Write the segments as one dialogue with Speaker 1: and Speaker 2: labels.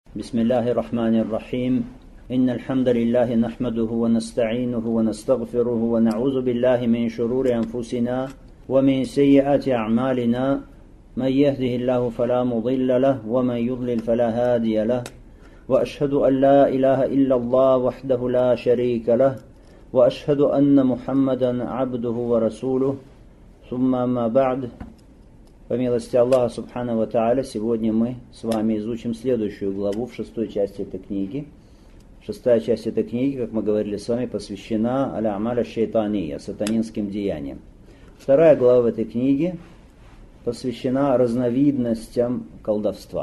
Speaker 1: بسم الله الرحمن الرحيم إن الحمد لله نحمده ونستعينه ونستغفره ونعوذ بالله من شرور أنفسنا ومن سيئات أعمالنا من يهده الله فلا مضل له ومن يضلل فلا هادي له وأشهد أن لا إله إلا الله وحده لا شريك له وأشهد أن محمدا عبده ورسوله ثم ما بعد. По милости Аллаха Субхану ва Тааля, сегодня мы с вами изучим следующую главу в шестой части этой книги. Шестая часть этой книги, как мы говорили с вами, посвящена аль-амаля шайтания, сатанинским деяниям. Вторая глава в этой книге посвящена разновидностям колдовства.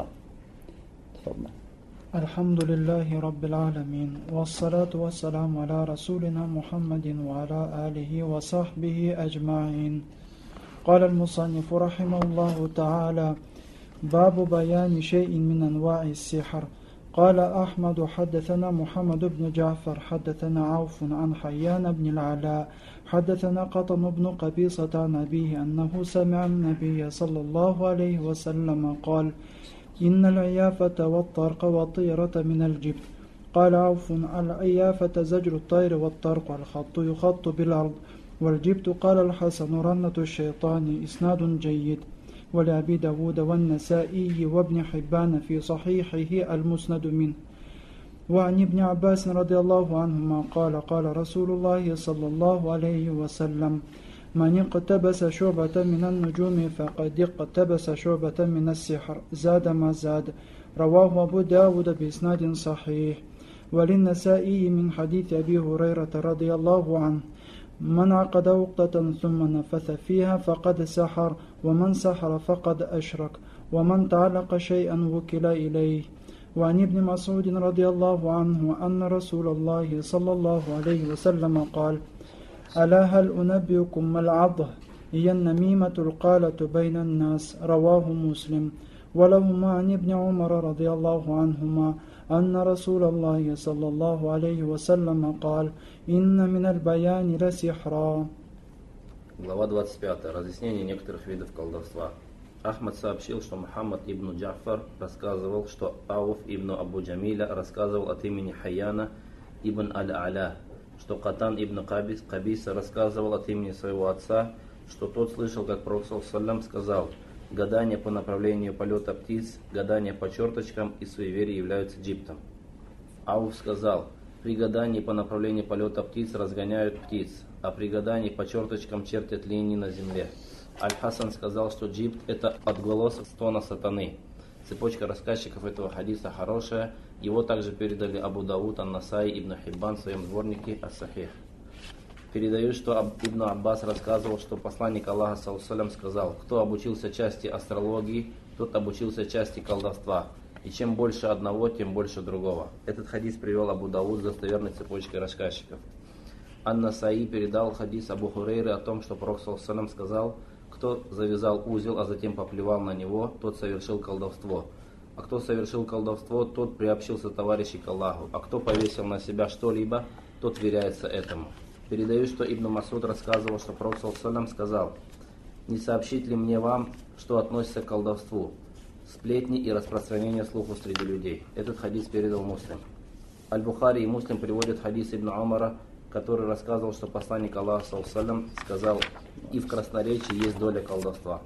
Speaker 2: Альхамдулиллахи Раббил Аламин, вассалату вассаламу аля расулина Мухаммадин ва аля алихи ва сахбихи аджмаин. قال المصنف رحمه الله تعالى: باب بيان شيء من أنواع السحر. قال أحمد حدثنا محمد بن جعفر حدثنا عوف عن حيان بن العلاء حدثنا قطن بن قبيصة عن أبيه أنه سمع النبي صلى الله عليه وسلم قال: إن العيافة والطرق والطيرة من الجبت. قال عوف: العيافة زجر الطير والطرق الخط يخط بالأرض والجبت. قال الحسن: رنة الشيطان. إسناد جيد. ولأبي داود والنسائي وابن حبان في صحيحه المسند منه. وعن ابن عباس رضي الله عنهما قال: قال رسول الله صلى الله عليه وسلم: من اقتبس شعبة من النجوم فقد اقتبس شعبة من السحر زاد ما زاد. رواه أبو داود بإسناد صحيح. وللنسائي من حديث أبي هريرة رضي الله عنه: من عقد عقدة ثم نفث فيها فقد سحر، ومن سحر فقد أشرك، ومن تعلق شيئا وكل إليه. وعن ابن مسعود رضي الله عنه أن رسول الله صلى الله عليه وسلم قال: ألا هل أنبئكم ما العضه؟ هي النميمة القالة بين الناس. رواه مسلم. ولهما عن ابن عمر رضي الله عنهما أن رسول الله صلى الله عليه وسلم قال: إن من البيان لسحرا.
Speaker 3: Глава 25. Разъяснение некоторых видов колдовства. Ахмад сообщил, что Мухаммад ибн Джафар рассказывал, что Ауф ибн Абу Джамиля рассказывал от имени Хаяна ибн Аль-Аля, что Катан ибн Кабиса рассказывал от имени своего отца, что тот слышал, как Пророк ﷺ сказал: гадания по направлению полета птиц, гадания по черточкам и суеверия являются джиптом. Ауф сказал: при гадании по направлению полета птиц разгоняют птиц, а при гадании по черточкам чертят линии на земле. Аль-Хасан сказал, что джипт — это отголосок стона сатаны. Цепочка рассказчиков этого хадиса хорошая, его также передали Абу Дауд, Ан-Насаи, Ибн Хиббан в своем сборнике Ас-Сахих. Передают, что Ибн Аббас рассказывал, что посланник Аллаха ﷺ сказал: кто обучился части астрологии, тот обучился части колдовства. И чем больше одного, тем больше другого. Этот хадис привел Абу Дауд с достоверной цепочкой рассказчиков. Ан-Насаи передал хадис Абу Хурейры о том, что Пророк ﷺ сказал: кто завязал узел, а затем поплевал на него, тот совершил колдовство. А кто совершил колдовство, тот приобщился товарищей к Аллаху. А кто повесил на себя что-либо, тот веряется этому. Передаю, что Ибн Масуд рассказывал, что Пророк ﷺ сказал: не сообщить ли мне вам, что относится к колдовству, сплетни и распространение слуху среди людей. Этот хадис передал Муслим. Аль-Бухари и Муслим приводят хадис Ибн Умара, который рассказывал, что посланник Аллаха ﷺ сказал: и в красноречии есть доля колдовства.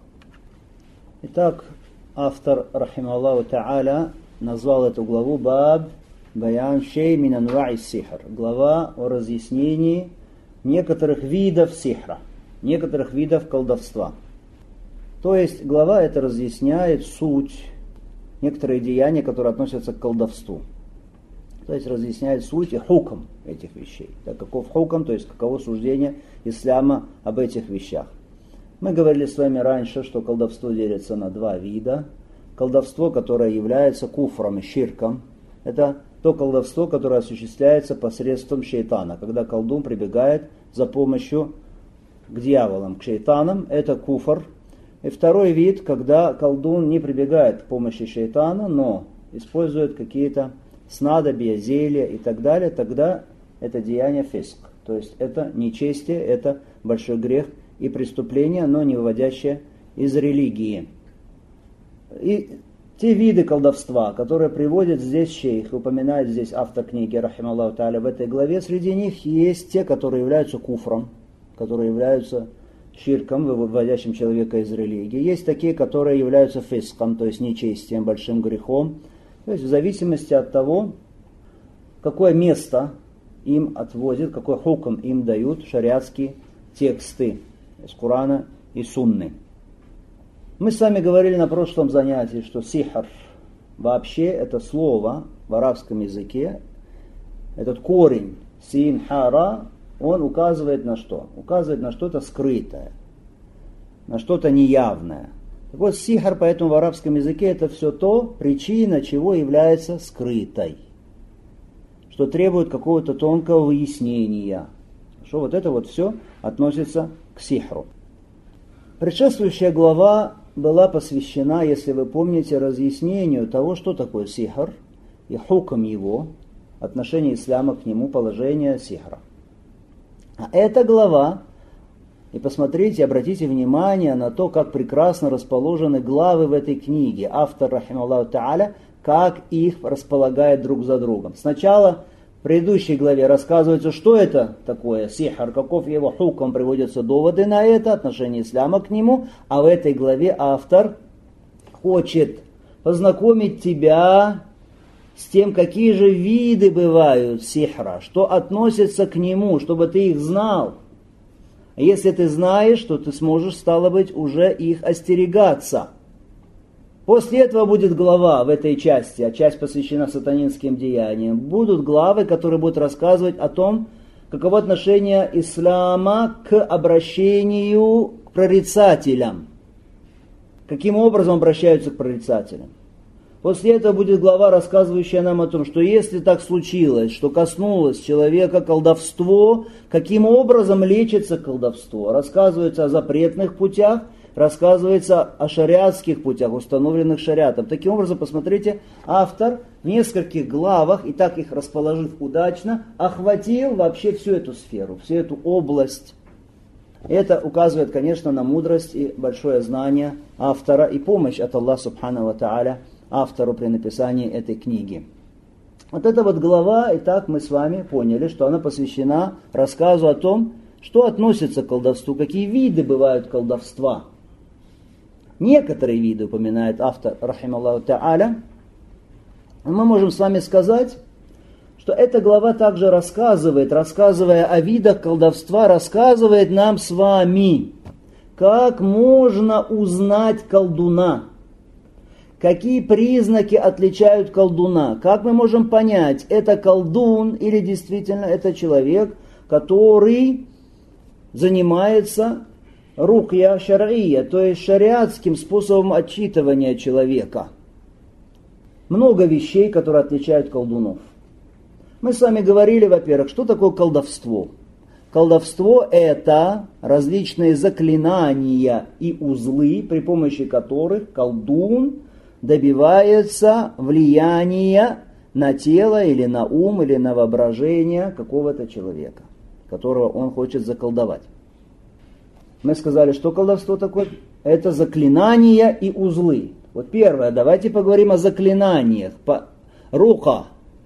Speaker 1: Итак, автор, рахималлаху та'аля, назвал эту главу «Баб баян шей мин анва'i сихр», глава о разъяснении некоторых видов сихра, некоторых видов колдовства. То есть глава эта разъясняет суть, некоторые деяния, которые относятся к колдовству. То есть разъясняет суть и хукм этих вещей. Так, каков хукм, то есть каково суждение ислама об этих вещах. Мы говорили с вами раньше, что колдовство делится на два вида. Колдовство, которое является куфром и ширком, это то колдовство, которое осуществляется посредством шейтана. Когда колдун прибегает за помощью к дьяволам, к шейтанам, это куфр. И второй вид, когда колдун не прибегает к помощи шейтана, но использует какие-то снадобья, зелья и так далее, тогда это деяние фиск. То есть это нечестие, это большой грех и преступление, но не выводящее из религии. И те виды колдовства, которые приводит здесь шейх, упоминает здесь автор книги, рахималлаху тааля, в этой главе, среди них есть те, которые являются куфром, которые являются ширком, выводящим человека из религии. Есть такие, которые являются фиском, то есть нечестием, большим грехом. То есть в зависимости от того, какое место им отводят, какой хукм им дают шариатские тексты из Корана и Сунны. Мы с вами говорили на прошлом занятии, что сихр вообще это слово в арабском языке, этот корень син хара, он указывает на что? Указывает на что-то скрытое, на что-то неявное. Так вот, сихр поэтому в арабском языке это все то, причина чего является скрытой, что требует какого-то тонкого выяснения. Что вот это вот все относится к сихру. Предшествующая глава была посвящена, если вы помните, разъяснению того, что такое сихр, и хукм его, отношение ислама к нему, положение сихра. А эта глава, и посмотрите, обратите внимание на то, как прекрасно расположены главы в этой книге. Автор, рахималлаху тааля, как их располагает друг за другом. Сначала в предыдущей главе рассказывается, что это такое сихр, каков его хукм, приводятся доводы на это, отношение ислама к нему, а в этой главе автор хочет познакомить тебя с тем, какие же виды бывают сихра, что относится к нему, чтобы ты их знал. А если ты знаешь, то ты сможешь, стало быть, уже их остерегаться. После этого будет глава в этой части, а часть посвящена сатанинским деяниям. Будут главы, которые будут рассказывать о том, каково отношение ислама к обращению к прорицателям. Каким образом обращаются к прорицателям. После этого будет глава, рассказывающая нам о том, что если так случилось, что коснулось человека колдовство, каким образом лечится колдовство. Рассказывается о запретных путях, рассказывается о шариатских путях, установленных шариатом. Таким образом, посмотрите, автор в нескольких главах, и так их расположив удачно, охватил вообще всю эту сферу, всю эту область. Это указывает, конечно, на мудрость и большое знание автора и помощь от Аллаха Субхану ва Тааля автору при написании этой книги. Вот эта вот глава, и так мы с вами поняли, что она посвящена рассказу о том, что относится к колдовству, какие виды бывают колдовства. Некоторые виды упоминает автор, рахималлаху тааля. Мы можем с вами сказать, что эта глава также рассказывая о видах колдовства, рассказывает нам с вами, как можно узнать колдуна, какие признаки отличают колдуна, как мы можем понять, это колдун или действительно это человек, который занимается рукья шар'ия, то есть шариатским способом отчитывания человека. Много вещей, которые отличают колдунов. Мы с вами говорили, во-первых, что такое колдовство. Колдовство – это различные заклинания и узлы, при помощи которых колдун добивается влияния на тело или на ум или на воображение какого-то человека, которого он хочет заколдовать. Мы сказали, что колдовство такое? Это заклинания и узлы. Вот первое, давайте поговорим о заклинаниях. Рукья.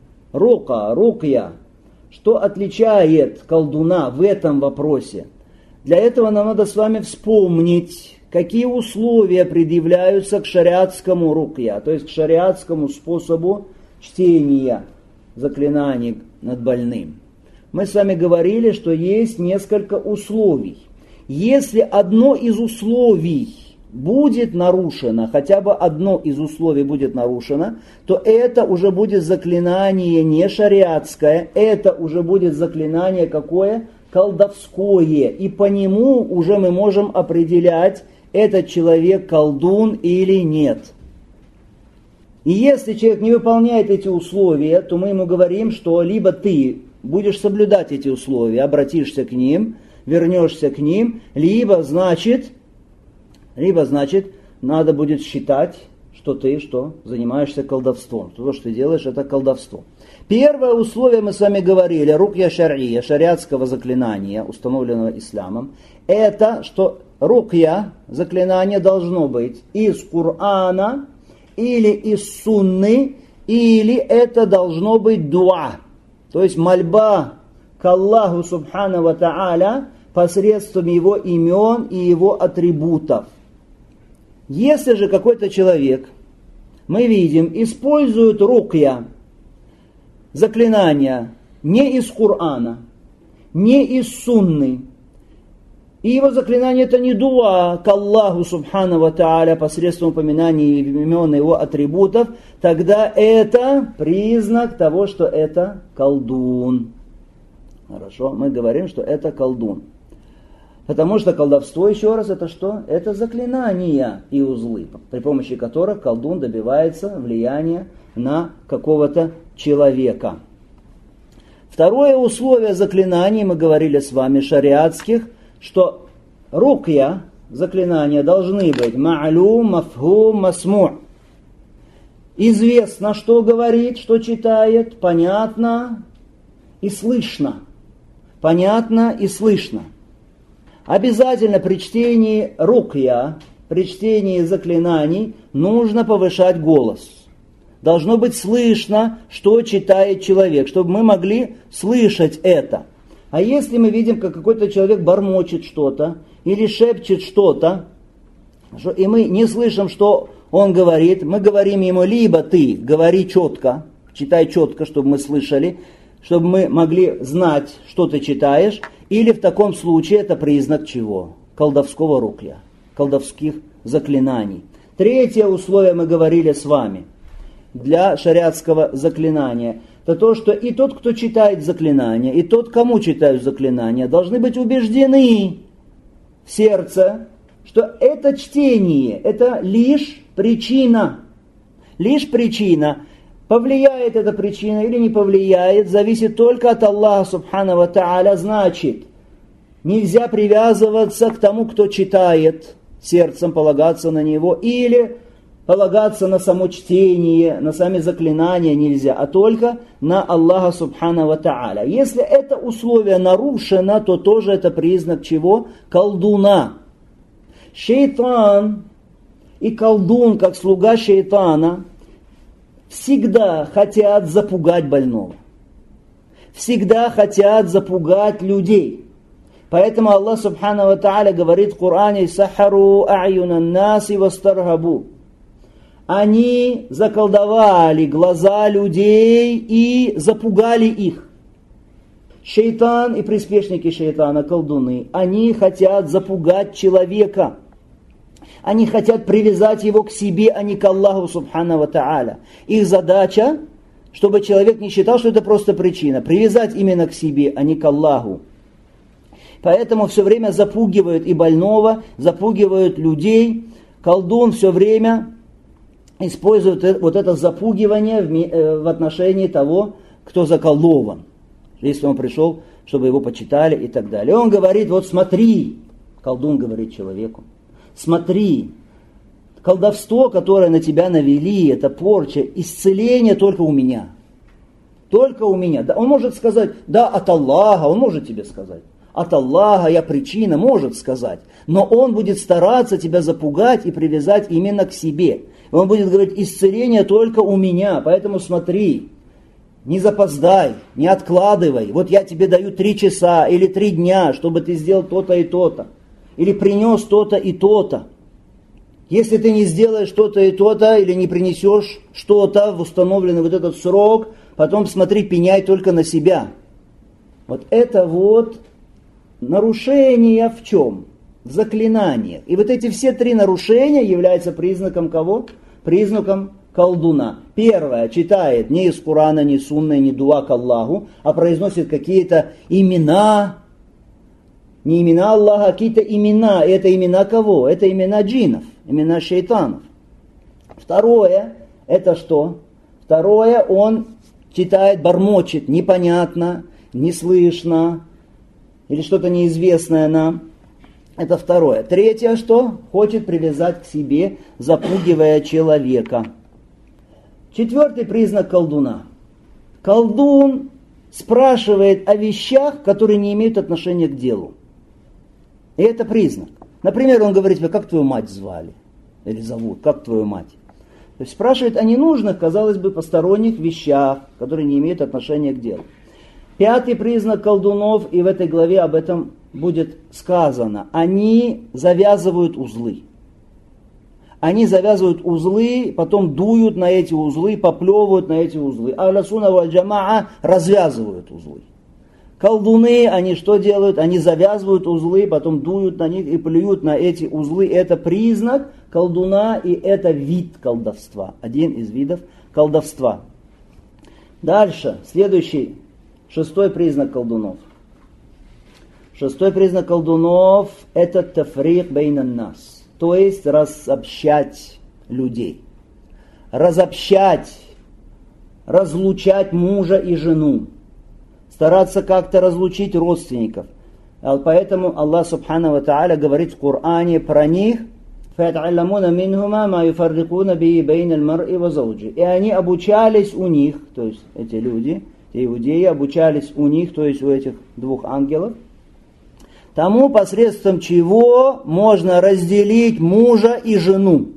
Speaker 1: Что отличает колдуна в этом вопросе? Для этого нам надо с вами вспомнить, какие условия предъявляются к шариатскому рукья, то есть к шариатскому способу чтения заклинаний над больным. Мы с вами говорили, что есть несколько условий. Если одно из условий будет нарушено, хотя бы одно из условий будет нарушено, то это уже будет заклинание не шариатское, это уже будет заклинание какое? Колдовское. И по нему уже мы можем определять, этот человек колдун или нет. И если человек не выполняет эти условия, то мы ему говорим, что либо ты будешь соблюдать эти условия, обратишься к ним, вернешься к ним, либо значит, надо будет считать, что ты занимаешься колдовством. То, что ты делаешь, это колдовство. Первое условие мы с вами говорили, рукья шар'ия, шариатского заклинания, установленного исламом, это, что рукья, заклинание должно быть из Корана или из сунны, или это должно быть дуа, то есть мольба к Аллаху Субхану ва Тааля посредством его имен и его атрибутов. Если же какой-то человек, мы видим, использует рукья, заклинания, не из Корана, не из сунны, и его заклинание это не дуа к Аллаху Субхану ва Тааля посредством упоминания имен и его атрибутов, тогда это признак того, что это колдун. Хорошо, мы говорим, что это колдун. Потому что колдовство, еще раз, это что? Это заклинания и узлы, при помощи которых колдун добивается влияния на какого-то человека. Второе условие заклинаний, мы говорили с вами, шариатских, что рукья, заклинания, должны быть ма'лум, мафхум, масму'. Известно, что говорит, что читает, понятно и слышно. Понятно и слышно. Обязательно при чтении рукья, при чтении заклинаний нужно повышать голос. Должно быть слышно, что читает человек, чтобы мы могли слышать это. А если мы видим, как какой-то человек бормочет что-то или шепчет что-то, и мы не слышим, что он говорит, мы говорим ему: либо ты говори четко, читай четко, чтобы мы слышали, чтобы мы могли знать, что ты читаешь, или в таком случае это признак чего? Колдовского рукья, колдовских заклинаний. Третье условие мы говорили с вами для шариатского заклинания. Это то, что и тот, кто читает заклинания, и тот, кому читают заклинания, должны быть убеждены в сердце, что это чтение, это лишь причина. Лишь причина. Повлияет эта причина или не повлияет, зависит только от Аллаха Субхану ва Тааля. Значит, нельзя привязываться к тому, кто читает, сердцем полагаться на него, или полагаться на само чтение, на сами заклинания нельзя, а только на Аллаха Субхану ва Тааля. Если это условие нарушено, то тоже это признак чего? Колдуна. Шейтан и колдун, как слуга шейтана, всегда хотят запугать больного. Всегда хотят запугать людей. Поэтому Аллах Субхану ва Тааля говорит в Коране: «Сахару а'юнан наси вастархабу». Они заколдовали глаза людей и запугали их. Шейтан и приспешники шейтана, колдуны, они хотят запугать человека. Они хотят привязать его к себе, а не к Аллаху Субхану ва Тааля. Их задача, чтобы человек не считал, что это просто причина. Привязать именно к себе, а не к Аллаху. Поэтому все время запугивают и больного, запугивают людей. Колдун все время использует вот это запугивание в отношении того, кто заколдован. Если он пришел, чтобы его почитали и так далее. Он говорит: вот смотри, колдун говорит человеку, смотри, колдовство, которое на тебя навели, это порча, исцеление только у меня. Только у меня. Да, он может сказать: да, от Аллаха, он может тебе сказать. От Аллаха я причина, может сказать. Но он будет стараться тебя запугать и привязать именно к себе. Он будет говорить: исцеление только у меня, поэтому смотри, не запоздай, не откладывай. Вот я тебе даю 3 часа или 3 дня, чтобы ты сделал то-то и то-то. Или принес то-то и то-то. Если ты не сделаешь то-то и то-то, или не принесешь что-то в установленный вот этот срок, потом смотри, пеняй только на себя. Вот это вот нарушение в чем? В заклинаниях. И вот эти все 3 нарушения являются признаком кого? Признаком колдуна. Первое, читает не из Корана, не сунны, не дуа к Аллаху, а произносит какие-то имена, не имена Аллаха, а какие-то имена. И это имена кого? Это имена джиннов, имена шейтанов. Второе, это что? Второе, он читает, бормочет, непонятно, не слышно, или что-то неизвестное нам. Это второе. Третье, что? Хочет привязать к себе, запугивая человека. 4-й признак колдуна. Колдун спрашивает о вещах, которые не имеют отношения к делу. И это признак. Например, он говорит тебе: как твою мать звали? Или зовут, как твою мать? То есть спрашивает о ненужных, казалось бы, посторонних вещах, которые не имеют отношения к делу. Пятый признак колдунов, и в этой главе об этом будет сказано. Они завязывают узлы. Они завязывают узлы, потом дуют на эти узлы, поплевывают на эти узлы. Ахлю сунна валь джамаа развязывают узлы. Колдуны, они что делают? Они завязывают узлы, потом дуют на них и плюют на эти узлы. Это признак колдуна, и это вид колдовства. Один из видов колдовства. Дальше, следующий, шестой признак колдунов. Шестой признак колдунов – это тафрик бейнан нас. То есть разобщать людей. Разобщать, разлучать мужа и жену. Стараться как-то разлучить родственников. Поэтому Аллах Субхану ва Тааля говорит в Коране про них: فَيَتَعَلَّمُونَ مِنْهُمَا مَا يُفَرِّقُونَ بِهِ بَيْنَ الْمَرْءِ وَزَوْجِهِ. И они обучались у них, то есть эти люди, те иудеи, обучались у них, то есть у этих двух ангелов, тому, посредством чего можно разделить мужа и жену.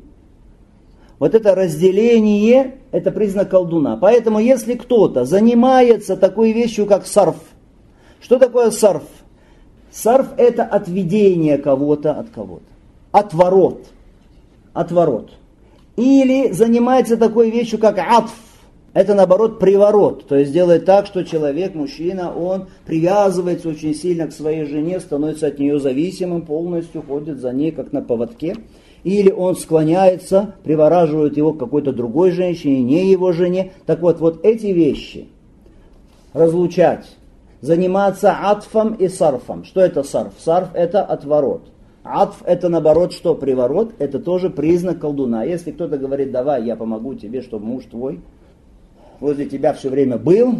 Speaker 1: Вот это разделение, это признак колдуна. Поэтому, если кто-то занимается такой вещью, как сарф. Что такое сарф? Сарф – это отведение кого-то от кого-то. Отворот. Отворот. Или занимается такой вещью, как атф. Это, наоборот, приворот. То есть делает так, что человек, мужчина, он привязывается очень сильно к своей жене, становится от нее зависимым полностью, ходит за ней, как на поводке. Или он склоняется, привораживает его к какой-то другой женщине, не его жене. Так вот, вот эти вещи разлучать, заниматься атфом и сарфом. Что это сарф? Сарф – это отворот. Атф – это, наоборот, что? Приворот. Это тоже признак колдуна. Если кто-то говорит: давай, я помогу тебе, чтобы муж твой возле тебя все время был,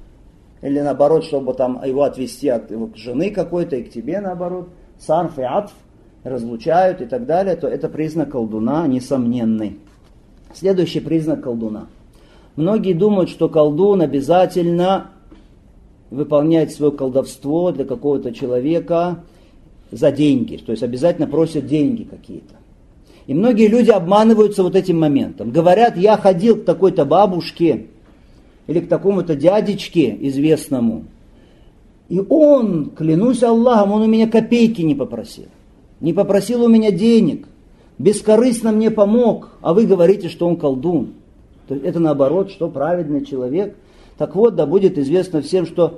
Speaker 1: или наоборот, чтобы там его отвести от его жены какой-то и к тебе наоборот, сарф и атф разлучают и так далее, то это признак колдуна несомненный. Следующий признак колдуна. Многие думают, что колдун обязательно выполняет свое колдовство для какого-то человека за деньги, то есть обязательно просят деньги какие-то. И многие люди обманываются вот этим моментом. Говорят: я ходил к такой-то бабушке или к такому-то дядечке известному, и он, клянусь Аллахом, он у меня копейки не попросил. Не попросил у меня денег, бескорыстно мне помог, а вы говорите, что он колдун. То есть это наоборот, что праведный человек. Так вот, да будет известно всем, что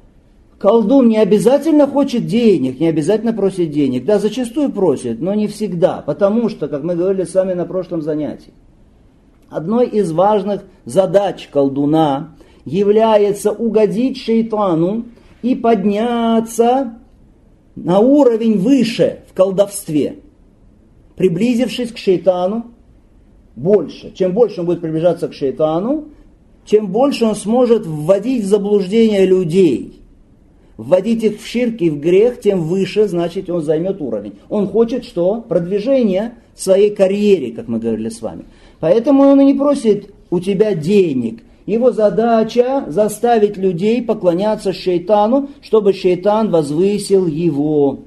Speaker 1: колдун не обязательно хочет денег, не обязательно просит денег. Да, зачастую просит, но не всегда. Потому что, как мы говорили с вами на прошлом занятии, одной из важных задач колдуна является угодить шейтану и подняться на уровень выше в колдовстве, приблизившись к шейтану больше. Чем больше он будет приближаться к шейтану, тем больше он сможет вводить в заблуждение людей, вводить их в ширк и в грех, тем выше, значит, он займет уровень. Он хочет что? Продвижение в своей карьере, как мы говорили с вами. Поэтому он и не просит у тебя денег. Его задача заставить людей поклоняться шейтану, чтобы шейтан возвысил его.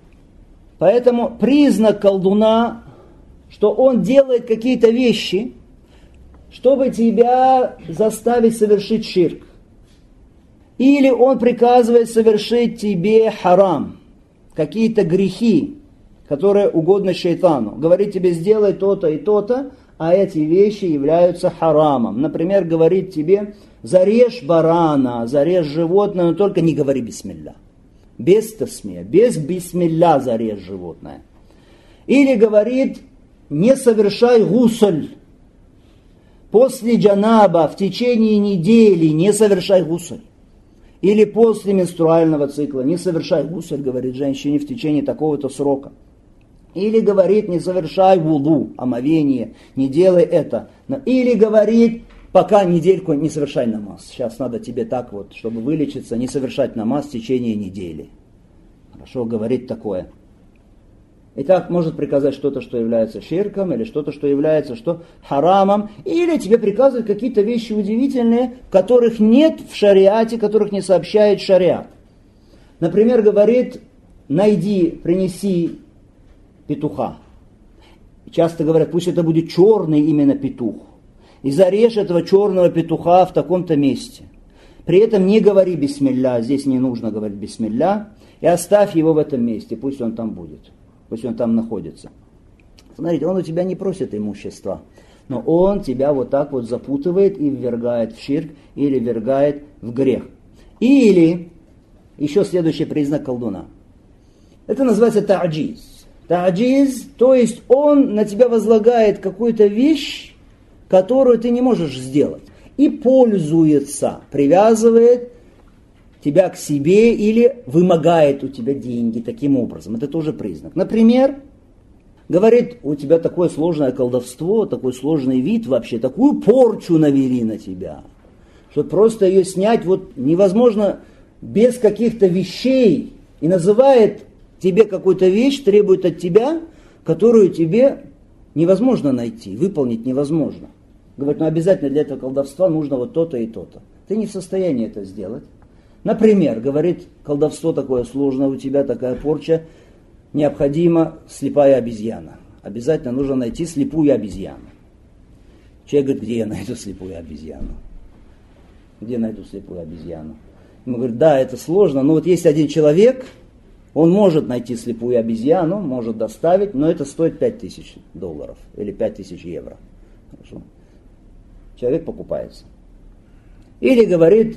Speaker 1: Поэтому признак колдуна, что он делает какие-то вещи, чтобы тебя заставить совершить ширк. Или он приказывает совершить тебе харам, какие-то грехи, которые угодны шейтану. Говорит тебе: сделай то-то и то-то, а эти вещи являются харамом. Например, говорит тебе: зарежь барана, зарежь животное, но только не говори бисмилля. Без тасмия, без бисмилля зарежь животное. Или говорит: не совершай гусль. После джанаба в течение недели не совершай гусль. Или после менструального цикла не совершай гусль, говорит женщине, в течение такого-то срока. Или говорит: не совершай вуду, омовение, не делай это. Или говорит: пока недельку не совершай намаз. Сейчас надо тебе так вот, чтобы вылечиться, не совершать намаз в течение недели. Хорошо, говорит такое. Итак, может приказать что-то, что является ширком, или что-то, что является что? Харамом. Или тебе приказывают какие-то вещи удивительные, которых нет в шариате, которых не сообщает шариат. Например, говорит: найди, принеси петуха. часто говорят, пусть это будет черный именно петух. И зарежь этого черного петуха в таком-то месте. При этом не говори бисмилля, здесь не нужно говорить бисмилля. И оставь его в этом месте, пусть он там будет, пусть он там находится. Смотрите, он у тебя не просит имущества, но он тебя вот так вот запутывает и ввергает в ширк или ввергает в грех. Или, еще следующий признак колдуна. Это называется та'джиз. Та'джиз, то есть он на тебя возлагает какую-то вещь, которую ты не можешь сделать. И пользуется, привязывает тебя к себе или вымогает у тебя деньги таким образом. Это тоже признак. Например, говорит, у тебя такое сложное колдовство, такой сложный вид вообще, такую порчу навели на тебя, что просто ее снять вот невозможно без каких-то вещей. И называет тебе какую-то вещь, требует от тебя, которую тебе невозможно найти, выполнить невозможно. Говорит, ну обязательно для этого колдовства нужно вот то-то и то-то. Ты не в состоянии это сделать. Например, говорит, колдовство такое сложное, у тебя такая порча, необходима слепая обезьяна. Обязательно нужно найти слепую обезьяну. Человек говорит, где я найду слепую обезьяну? Где найду слепую обезьяну? Ему говорит, да, это сложно, но вот есть один человек, он может найти слепую обезьяну, может доставить, но это стоит $5000 или 5000 евро. Хорошо. Человек покупается. Или говорит,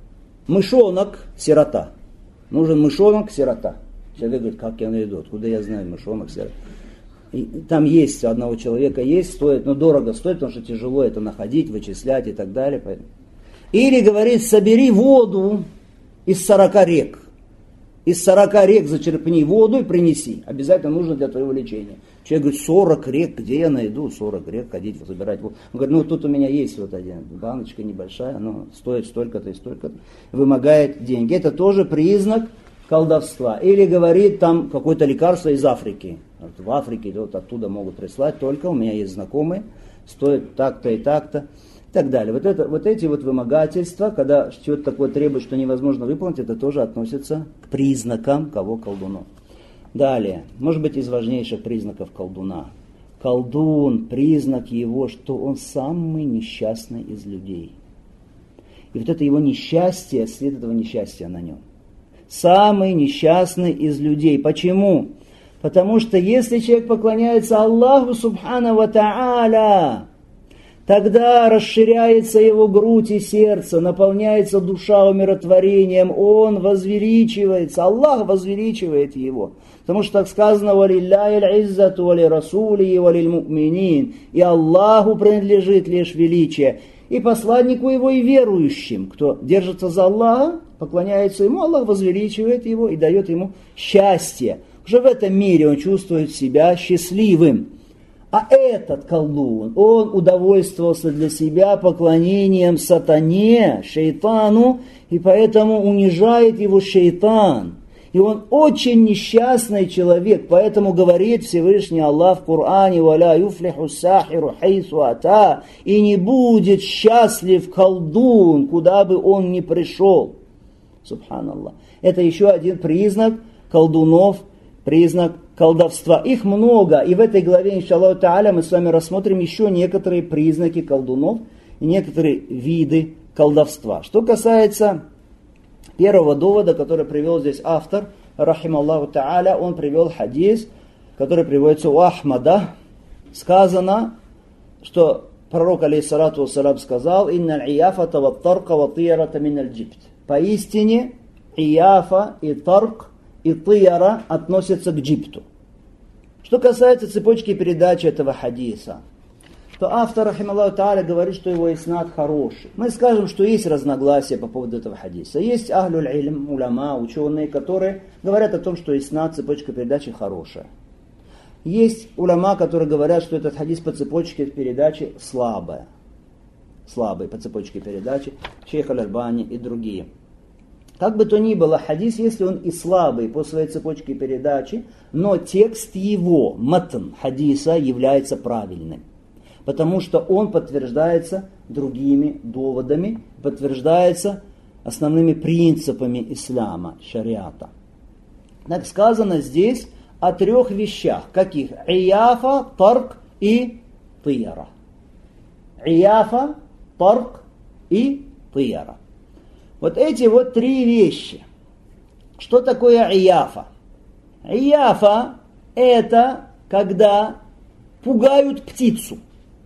Speaker 1: мышонок-сирота. Нужен мышонок-сирота. Человек говорит, как я найду? Откуда я знаю мышонок-сирота? И там есть, у одного человека есть, стоит, но дорого стоит, потому что тяжело это находить, вычислять и так далее. Или говорит, собери воду из 40 рек. Из 40 рек зачерпни воду и принеси. Обязательно нужно для твоего лечения. Человек говорит, 40 рек, где я найду 40 рек, ходить, собирать воду? Он говорит, ну тут у меня есть вот один, баночка небольшая, она стоит столько-то и столько-то, вымогает деньги. Это тоже признак колдовства. Или говорит, там какое-то лекарство из Африки. В Африке вот оттуда могут прислать, только у меня есть знакомые, стоит так-то и так-то. И так далее. Вот эти вот вымогательства, когда что-то такое требует, что невозможно выполнить, это тоже относится к признакам кого колдуна. Далее, может быть, из важнейших признаков колдуна. Колдун, признак его, что он самый несчастный из людей. И вот это его несчастье, след этого несчастья на нем. Самый несчастный из людей. Почему? Потому что если человек поклоняется Аллаху Субхану ва Та'аля, тогда расширяется его грудь и сердце, наполняется душа умиротворением, он возвеличивается, Аллах возвеличивает его. Потому что так сказано, «Валилляхи аль-иззату вали расулихи валиль му'минин». И Аллаху принадлежит лишь величие. И посланнику его, и верующим, кто держится за Аллаха, поклоняется ему, Аллах возвеличивает его и дает ему счастье. Уже в этом мире он чувствует себя счастливым. А этот колдун, он удовольствовался для себя поклонением сатане, шейтану, и поэтому унижает его шейтан. И он очень несчастный человек, поэтому говорит Всевышний Аллах в Коране, «Валя юфлиху сахиру хайсу ата», и не будет счастлив колдун, куда бы он ни пришел. Субханаллах. Это еще один признак колдунов, признак колдовства. Их много, и в этой главе, иншаллаху та'аля, мы с вами рассмотрим еще некоторые признаки колдунов и некоторые виды колдовства. Что касается первого довода, который привел здесь автор, рахималлаху та'аля, он привел хадис, который приводится у Ахмада. Сказано, что пророк, алейхиссалату вассалям, сказал, «Инна аль-ияфата ва тарка ва тиярата мин аль-джибт». Поистине, ияфа и тарк и тияра относятся к джипту. Что касается цепочки передачи этого хадиса, то автор, рахималлаху та'аля, говорит, что его иснад хороший. Мы скажем, что есть разногласия по поводу этого хадиса. Есть ахлюль илм, уляма, ученые, которые говорят о том, что иснад, цепочка передачи хорошая. Есть уляма, которые говорят, что этот хадис по цепочке передачи слабая. Слабый по цепочке передачи, шейх аль-Альбани и другие. Как бы то ни было, хадис, если он и слабый по своей цепочке передачи, но текст его, матн хадиса, является правильным. Потому что он подтверждается другими доводами, подтверждается основными принципами ислама, шариата. Так сказано здесь о трех вещах. Каких? Ияфа, тарк и тияра. Ияфа, тарк и тияра. Вот эти вот три вещи. Что такое ияфа? Ияфа – это когда пугают птицу.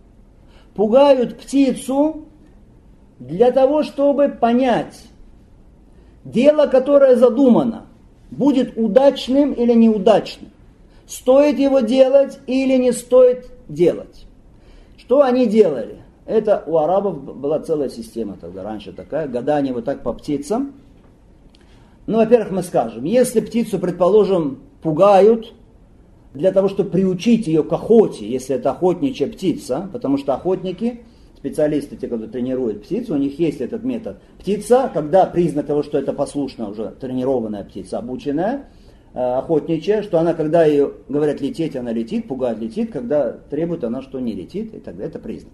Speaker 1: Пугают птицу для того, чтобы понять, дело, которое задумано, будет удачным или неудачным. Стоит его делать или не стоит делать. Что они делали? Это у арабов была целая система тогда, раньше такая, гадание вот так по птицам. Ну, во-первых, мы скажем, если птицу, предположим, пугают для того, чтобы приучить ее к охоте, если это охотничья птица, потому что охотники, специалисты, те, которые тренируют птицу, у них есть этот метод. Птица, когда признак того, что это послушная, уже тренированная птица, обученная, охотничья, что она, когда ее говорят лететь, она летит, пугает, летит, когда требует, она что не летит, и тогда это признак.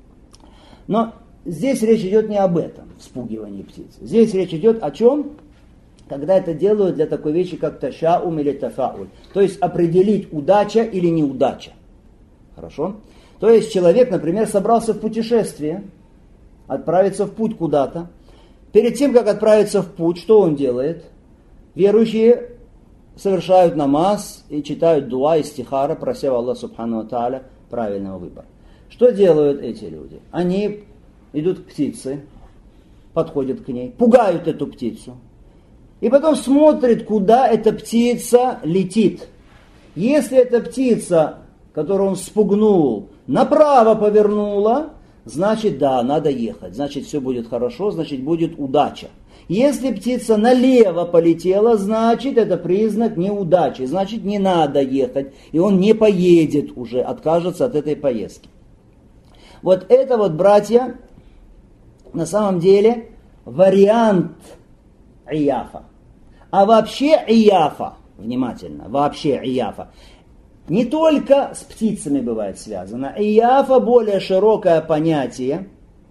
Speaker 1: Но здесь речь идет не об этом, вспугивании птицы. Здесь речь идет о чем? Когда это делают для такой вещи, как ташаум или тафауль. То есть определить, удача или неудача. Хорошо? То есть человек, например, собрался в путешествие, отправиться в путь куда-то. Перед тем, как отправиться в путь, что он делает? Верующие совершают намаз и читают дуа и стихара, прося Аллаха субхану ва тааля правильного выбора. Что делают эти люди? Они идут к птице, подходят к ней, пугают эту птицу. И потом смотрят, куда эта птица летит. Если эта птица, которую он спугнул, направо повернула, значит, да, надо ехать. Значит, все будет хорошо, значит, будет удача. Если птица налево полетела, значит, это признак неудачи. Значит, не надо ехать. И он не поедет уже, откажется от этой поездки. Вот это вот, братья, на самом деле вариант ияфа. А вообще ияфа, внимательно, вообще ияфа, не только с птицами бывает связано. Ияфа более широкое понятие.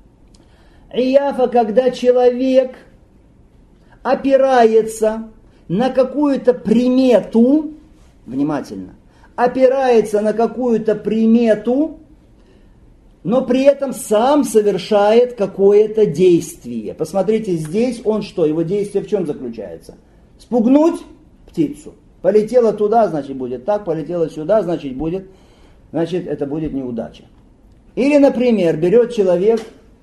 Speaker 1: Ияфа, когда человек опирается на какую-то примету, внимательно, опирается на какую-то примету, но при этом сам совершает какое-то действие. Посмотрите, здесь он что? Его действие в чем заключается? Спугнуть птицу. Полетела туда, значит будет так, полетела сюда, значит это будет неудача. Или, например, берет человек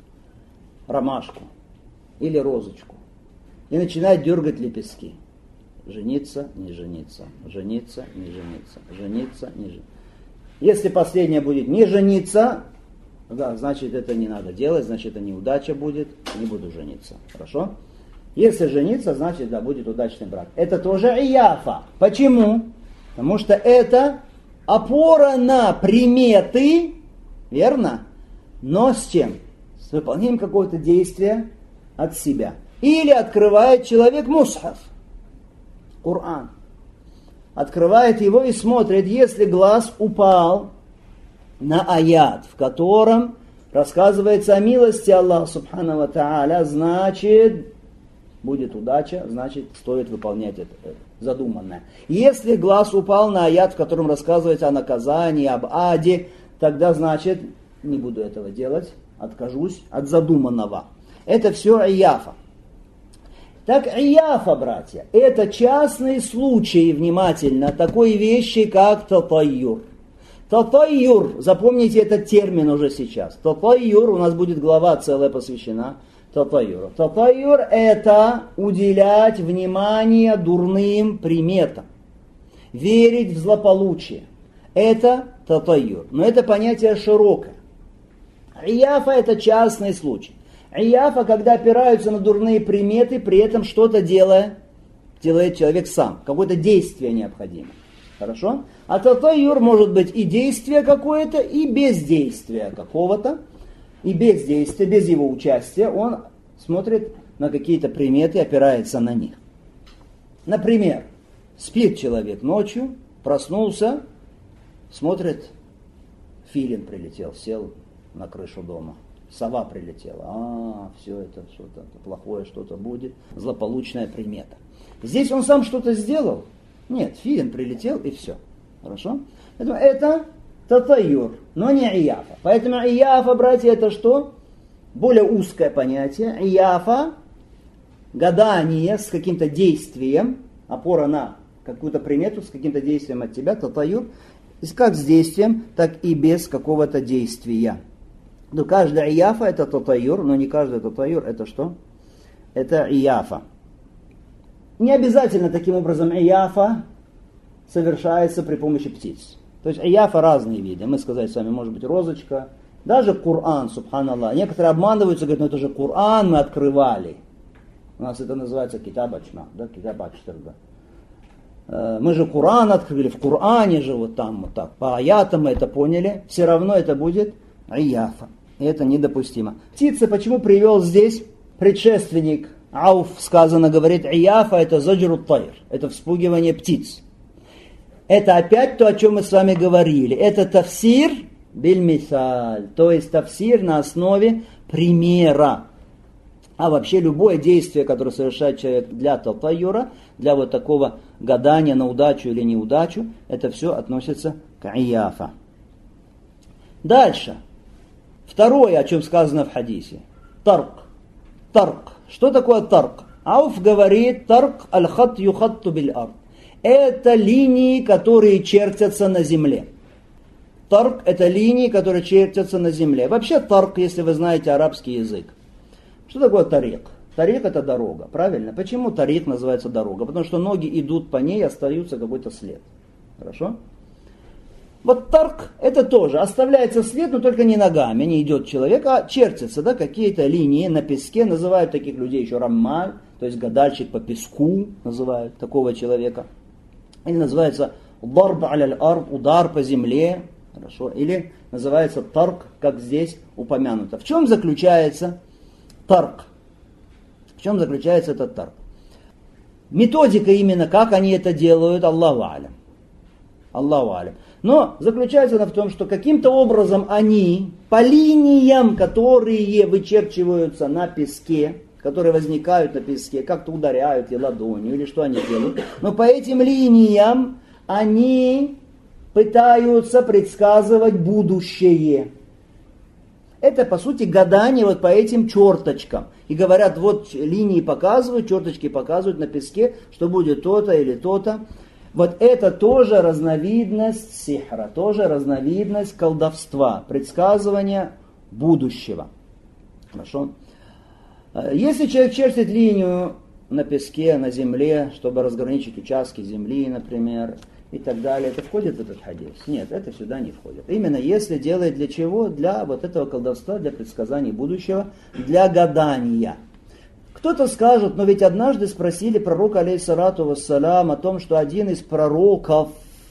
Speaker 1: ромашку или розочку и начинает дергать лепестки. Жениться, не жениться, жениться, не жениться, жениться, не жениться. Если последнее будет не жениться, да, значит это не надо делать, значит это неудача будет, не буду жениться. Хорошо? Если жениться, значит да, будет удачный брак. Это тоже ияфа. Почему? Потому что это опора на приметы, верно? Но с чем? С выполнением какого-то действия от себя. Или открывает человек мусхаф, Коран. Открывает его и смотрит, если глаз упал на аят, в котором рассказывается о милости Аллаха субхану ва тааля, значит будет удача, значит стоит выполнять это задуманное. Если глаз упал на аят, в котором рассказывается о наказании, об аде, тогда значит не буду этого делать, откажусь от задуманного. Это все ияфа. Так ияфа, братья, это частные случаи, внимательно, такой вещи, как татайюр. Татайюр, запомните этот термин уже сейчас. Татайюр, у нас будет глава целая посвящена татайюру. Татайюр – это уделять внимание дурным приметам, верить в злополучие. Это татайюр. Но это понятие широкое. Ияфа – это частный случай. Ияфа, когда опираются на дурные приметы, при этом что-то делает человек сам. Какое-то действие необходимо. Хорошо? А татайюр может быть и действие какое-то, и бездействие какого-то. И без действия, без его участия, он смотрит на какие-то приметы, опирается на них. Например, спит человек ночью, проснулся, смотрит, филин прилетел, сел на крышу дома. Сова прилетела. Все это что-то плохое, что-то будет. Злополучная примета. Здесь он сам что-то сделал? Нет, филин прилетел и все. Хорошо? Это татайюр, но не ияфа. Поэтому ияфа, братья, это что? Более узкое понятие. Ияфа – гадание с каким-то действием, опора на какую-то примету, с каким-то действием от тебя, татайюр, как с действием, так и без какого-то действия. Но каждая ияфа – это татайюр, но не каждый татайюр – это что? Это ияфа. Не обязательно таким образом ияфа совершается при помощи птиц. То есть ияфа разные виды. Мы сказали с вами, может быть, розочка. Даже Коран, субханаллах. Некоторые обманываются, говорят, ну это же Коран мы открывали. У нас это называется китабачма, да, китабачтарда. Мы же Коран открыли, в Коране же вот там, вот так. По аятам мы это поняли. Все равно это будет ияфа. И это недопустимо. Птицы почему привел здесь предшественник? Ауф, сказано, говорит, ияфа это заджрут тайр. Это вспугивание птиц. Это опять то, о чем мы с вами говорили. Это тафсир биль-мисаль, то есть тафсир на основе примера. А вообще любое действие, которое совершает человек для татайюра, для вот такого гадания на удачу или неудачу, это все относится к ияфа. Дальше. Второе, о чем сказано в хадисе. Тарк. Тарк. Что такое тарк? Ауф говорит, тарк аль-хат юхатту биль-ард. Это линии, которые чертятся на земле. Тарк – это линии, которые чертятся на земле. Вообще тарк, если вы знаете арабский язык. Что такое тарик? Тарик – это дорога, правильно? Почему тарик называется дорога? Потому что ноги идут по ней, остается какой-то след. Хорошо? Вот тарк – это тоже. Оставляется след, но только не ногами, не идет человек, а чертятся, да, какие-то линии на песке. Называют таких людей еще раммаль, то есть гадальщик по песку, называют такого человека. Или называется дарб аль-ард, удар по земле. Хорошо. Или называется тарк, как здесь упомянуто. В чем заключается тарк? В чем заключается этот тарк? Методика именно, как они это делают, Аллаху алям. Аллаху алям. Но заключается она в том, что каким-то образом они по линиям, которые вычерчиваются на песке, которые возникают на песке, как-то ударяют и ладонью, или что они делают. Но по этим линиям они пытаются предсказывать будущее. Это, по сути, гадание вот по этим черточкам. И говорят, вот линии показывают, черточки показывают на песке, что будет то-то или то-то. Вот это тоже разновидность сихра, тоже разновидность колдовства, предсказывания будущего. Хорошо? Если человек чертит линию на песке, на земле, чтобы разграничить участки земли, например, и так далее, это входит в этот хадис? Нет, это сюда не входит. Именно если делает для чего? Для вот этого колдовства, для предсказания будущего, для гадания. Кто-то скажет, но ведь однажды спросили пророка, алейхиссалату вассалям, о том, что один из пророков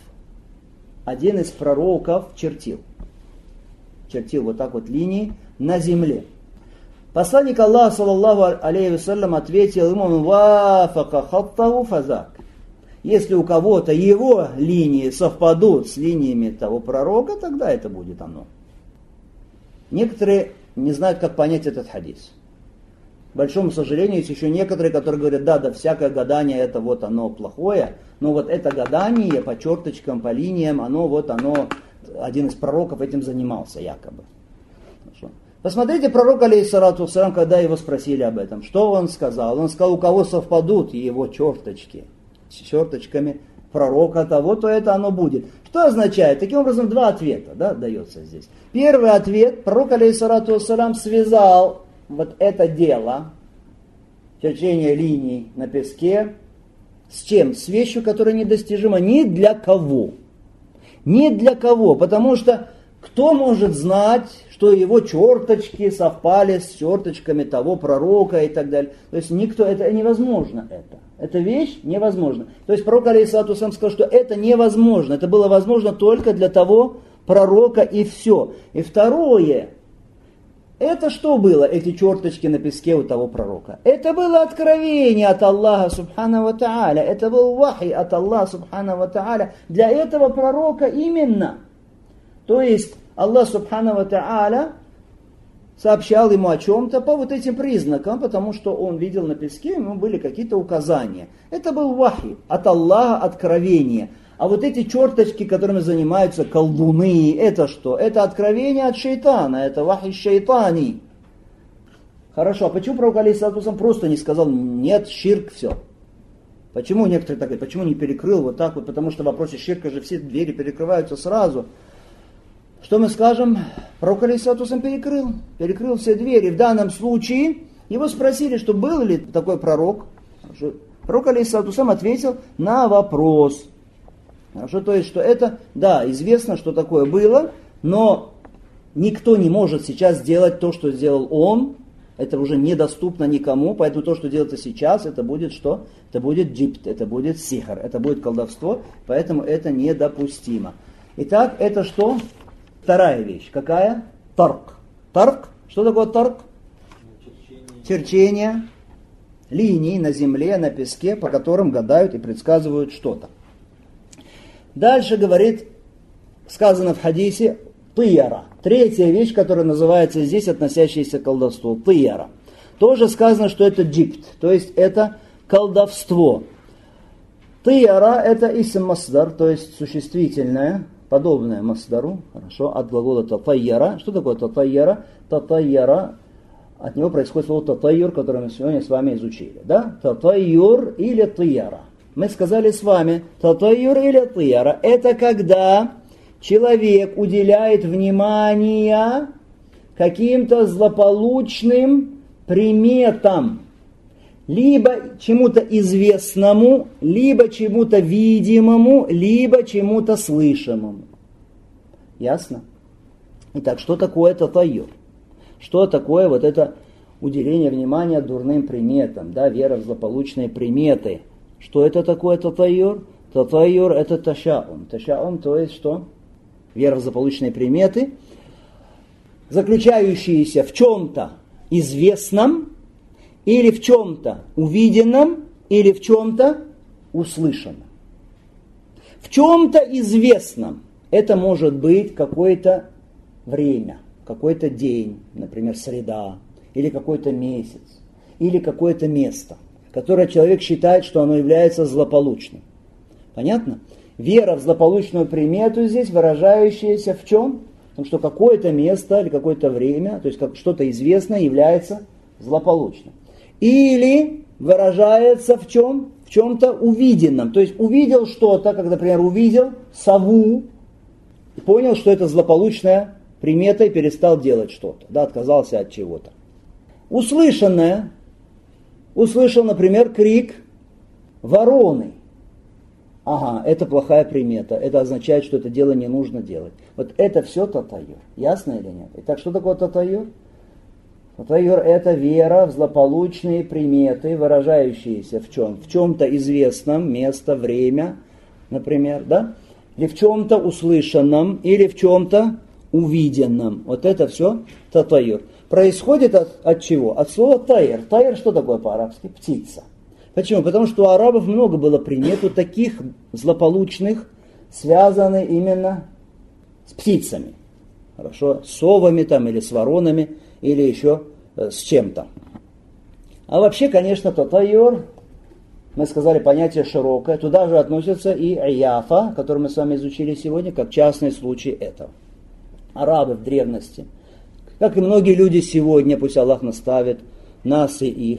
Speaker 1: чертил вот так вот линии на земле. Посланник Аллаха, саллаллаху алейхи вассалям, ответил ему, вафака хаттаху фазак. Если у кого-то его линии совпадут с линиями того пророка, тогда это будет оно. Некоторые не знают, как понять этот хадис. К большому сожалению, есть еще некоторые, которые говорят, да, всякое гадание это вот оно плохое, но вот это гадание по черточкам, по линиям, оно, один из пророков этим занимался якобы. Хорошо. Посмотрите, пророк, алейхиссалату вассалям, когда его спросили об этом, что он сказал? Он сказал, у кого совпадут его черточки с черточками пророка того, то это оно будет. Что означает? Таким образом, два ответа, да, дается здесь. Первый ответ, пророк, алейхиссалату вассалям, связал вот это дело, черчение линий на песке, с чем? С вещью, которая недостижима ни для кого. Ни для кого, потому что кто может знать, что его черточки совпали с черточками того пророка и так далее. То есть никто, это невозможно это. Эта вещь невозможна. То есть пророк, алейхиссалату вассалям, сказал, что это невозможно. Это было возможно только для того пророка и все. И второе, это что было, эти черточки на песке у того пророка? Это было откровение от Аллаха субхану ва тааля. Это был вахи от Аллаха субхану ва тааля. Для этого пророка именно. То есть Аллах субхану ва тааля сообщал ему о чем-то по вот этим признакам, потому что он видел на песке, ему были какие-то указания. Это был вахи от Аллаха, откровение. А вот эти черточки, которыми занимаются колдуны, это что? Это откровение от шайтана, это вахи шайтани. Хорошо, а почему пророк алейхиссалату вассалам просто не сказал, нет, ширк, все? Почему некоторые так говорят, почему не перекрыл вот так вот? Потому что в вопросе ширка же все двери перекрываются сразу. Что мы скажем? Пророк алейхиссалату вассалам перекрыл все двери. В данном случае его спросили, что был ли такой пророк. Пророк алейхиссалату вассалам ответил на вопрос. Хорошо, то есть, что это, да, известно, что такое было, но никто не может сейчас сделать то, что сделал он. Это уже недоступно никому, поэтому то, что делается сейчас, это будет что? Это будет джипт, это будет сихр, это будет колдовство, поэтому это недопустимо. Итак, это что? Вторая вещь. Какая? Тарк. Тарк. Что такое тарк? Черчение линий на земле, на песке, по которым гадают и предсказывают что-то. Дальше говорит, сказано в хадисе, тияра. Третья вещь, которая называется здесь, относящаяся к колдовству. Тияра. Тоже сказано, что это джипт, то есть это колдовство. Тияра это исм масдар, то есть существительное, подобное масдару, хорошо, от глагола татайяра. Что такое татайяра? Татайяра, от него происходит слово татайюр, которое мы сегодня с вами изучили. Да? Татайюр или тияра. Мы сказали с вами, татайюр или тияра, это когда человек уделяет внимание каким-то злополучным приметам, либо чему-то известному, либо чему-то видимому, либо чему-то слышимому. Ясно? Итак, что такое татайюр? Что такое вот это уделение внимания дурным приметам, да, вера в злополучные приметы? Что это такое татайюр? Татайюр это ташаум. Ташаум, то есть что? Вера в злополучные приметы, заключающиеся в чем-то известном, или в чем-то увиденном, или в чем-то услышанном. В чем-то известном это может быть какое-то время, какой-то день, например, среда, или какой-то месяц, или какое-то место, которое человек считает, что оно является злополучным. Понятно? Вера в злополучную примету здесь выражающаяся в чем? В том, что какое-то место или какое-то время, то есть как что-то известное, является злополучным. Или выражается в чем? В чем-то увиденном. То есть увидел что-то, как, например, увидел сову, и понял, что это злополучная примета, и перестал делать что-то, да, отказался от чего-то. Услышанное, услышал, например, крик вороны. Ага, это плохая примета, это означает, что это дело не нужно делать. Вот это все татайюр. Ясно или нет? Итак, что такое татайюр? Татайюр это вера в злополучные приметы, выражающиеся в чем? В чем-то известном, место, время, например, да? Или в чем-то услышанном, или в чем-то увиденном. Вот это все татайюр. Происходит от чего? От слова тайр. Тайр что такое по-арабски? Птица. Почему? Потому что у арабов много было примет таких злополучных, связанных именно с птицами. Хорошо? С совами там, или с воронами, или еще с чем-то. А вообще, конечно, татайюр, мы сказали, понятие широкое. Туда же относится и ияфа, который мы с вами изучили сегодня, как частный случай этого. Арабы в древности, как и многие люди сегодня, пусть Аллах наставит нас и их,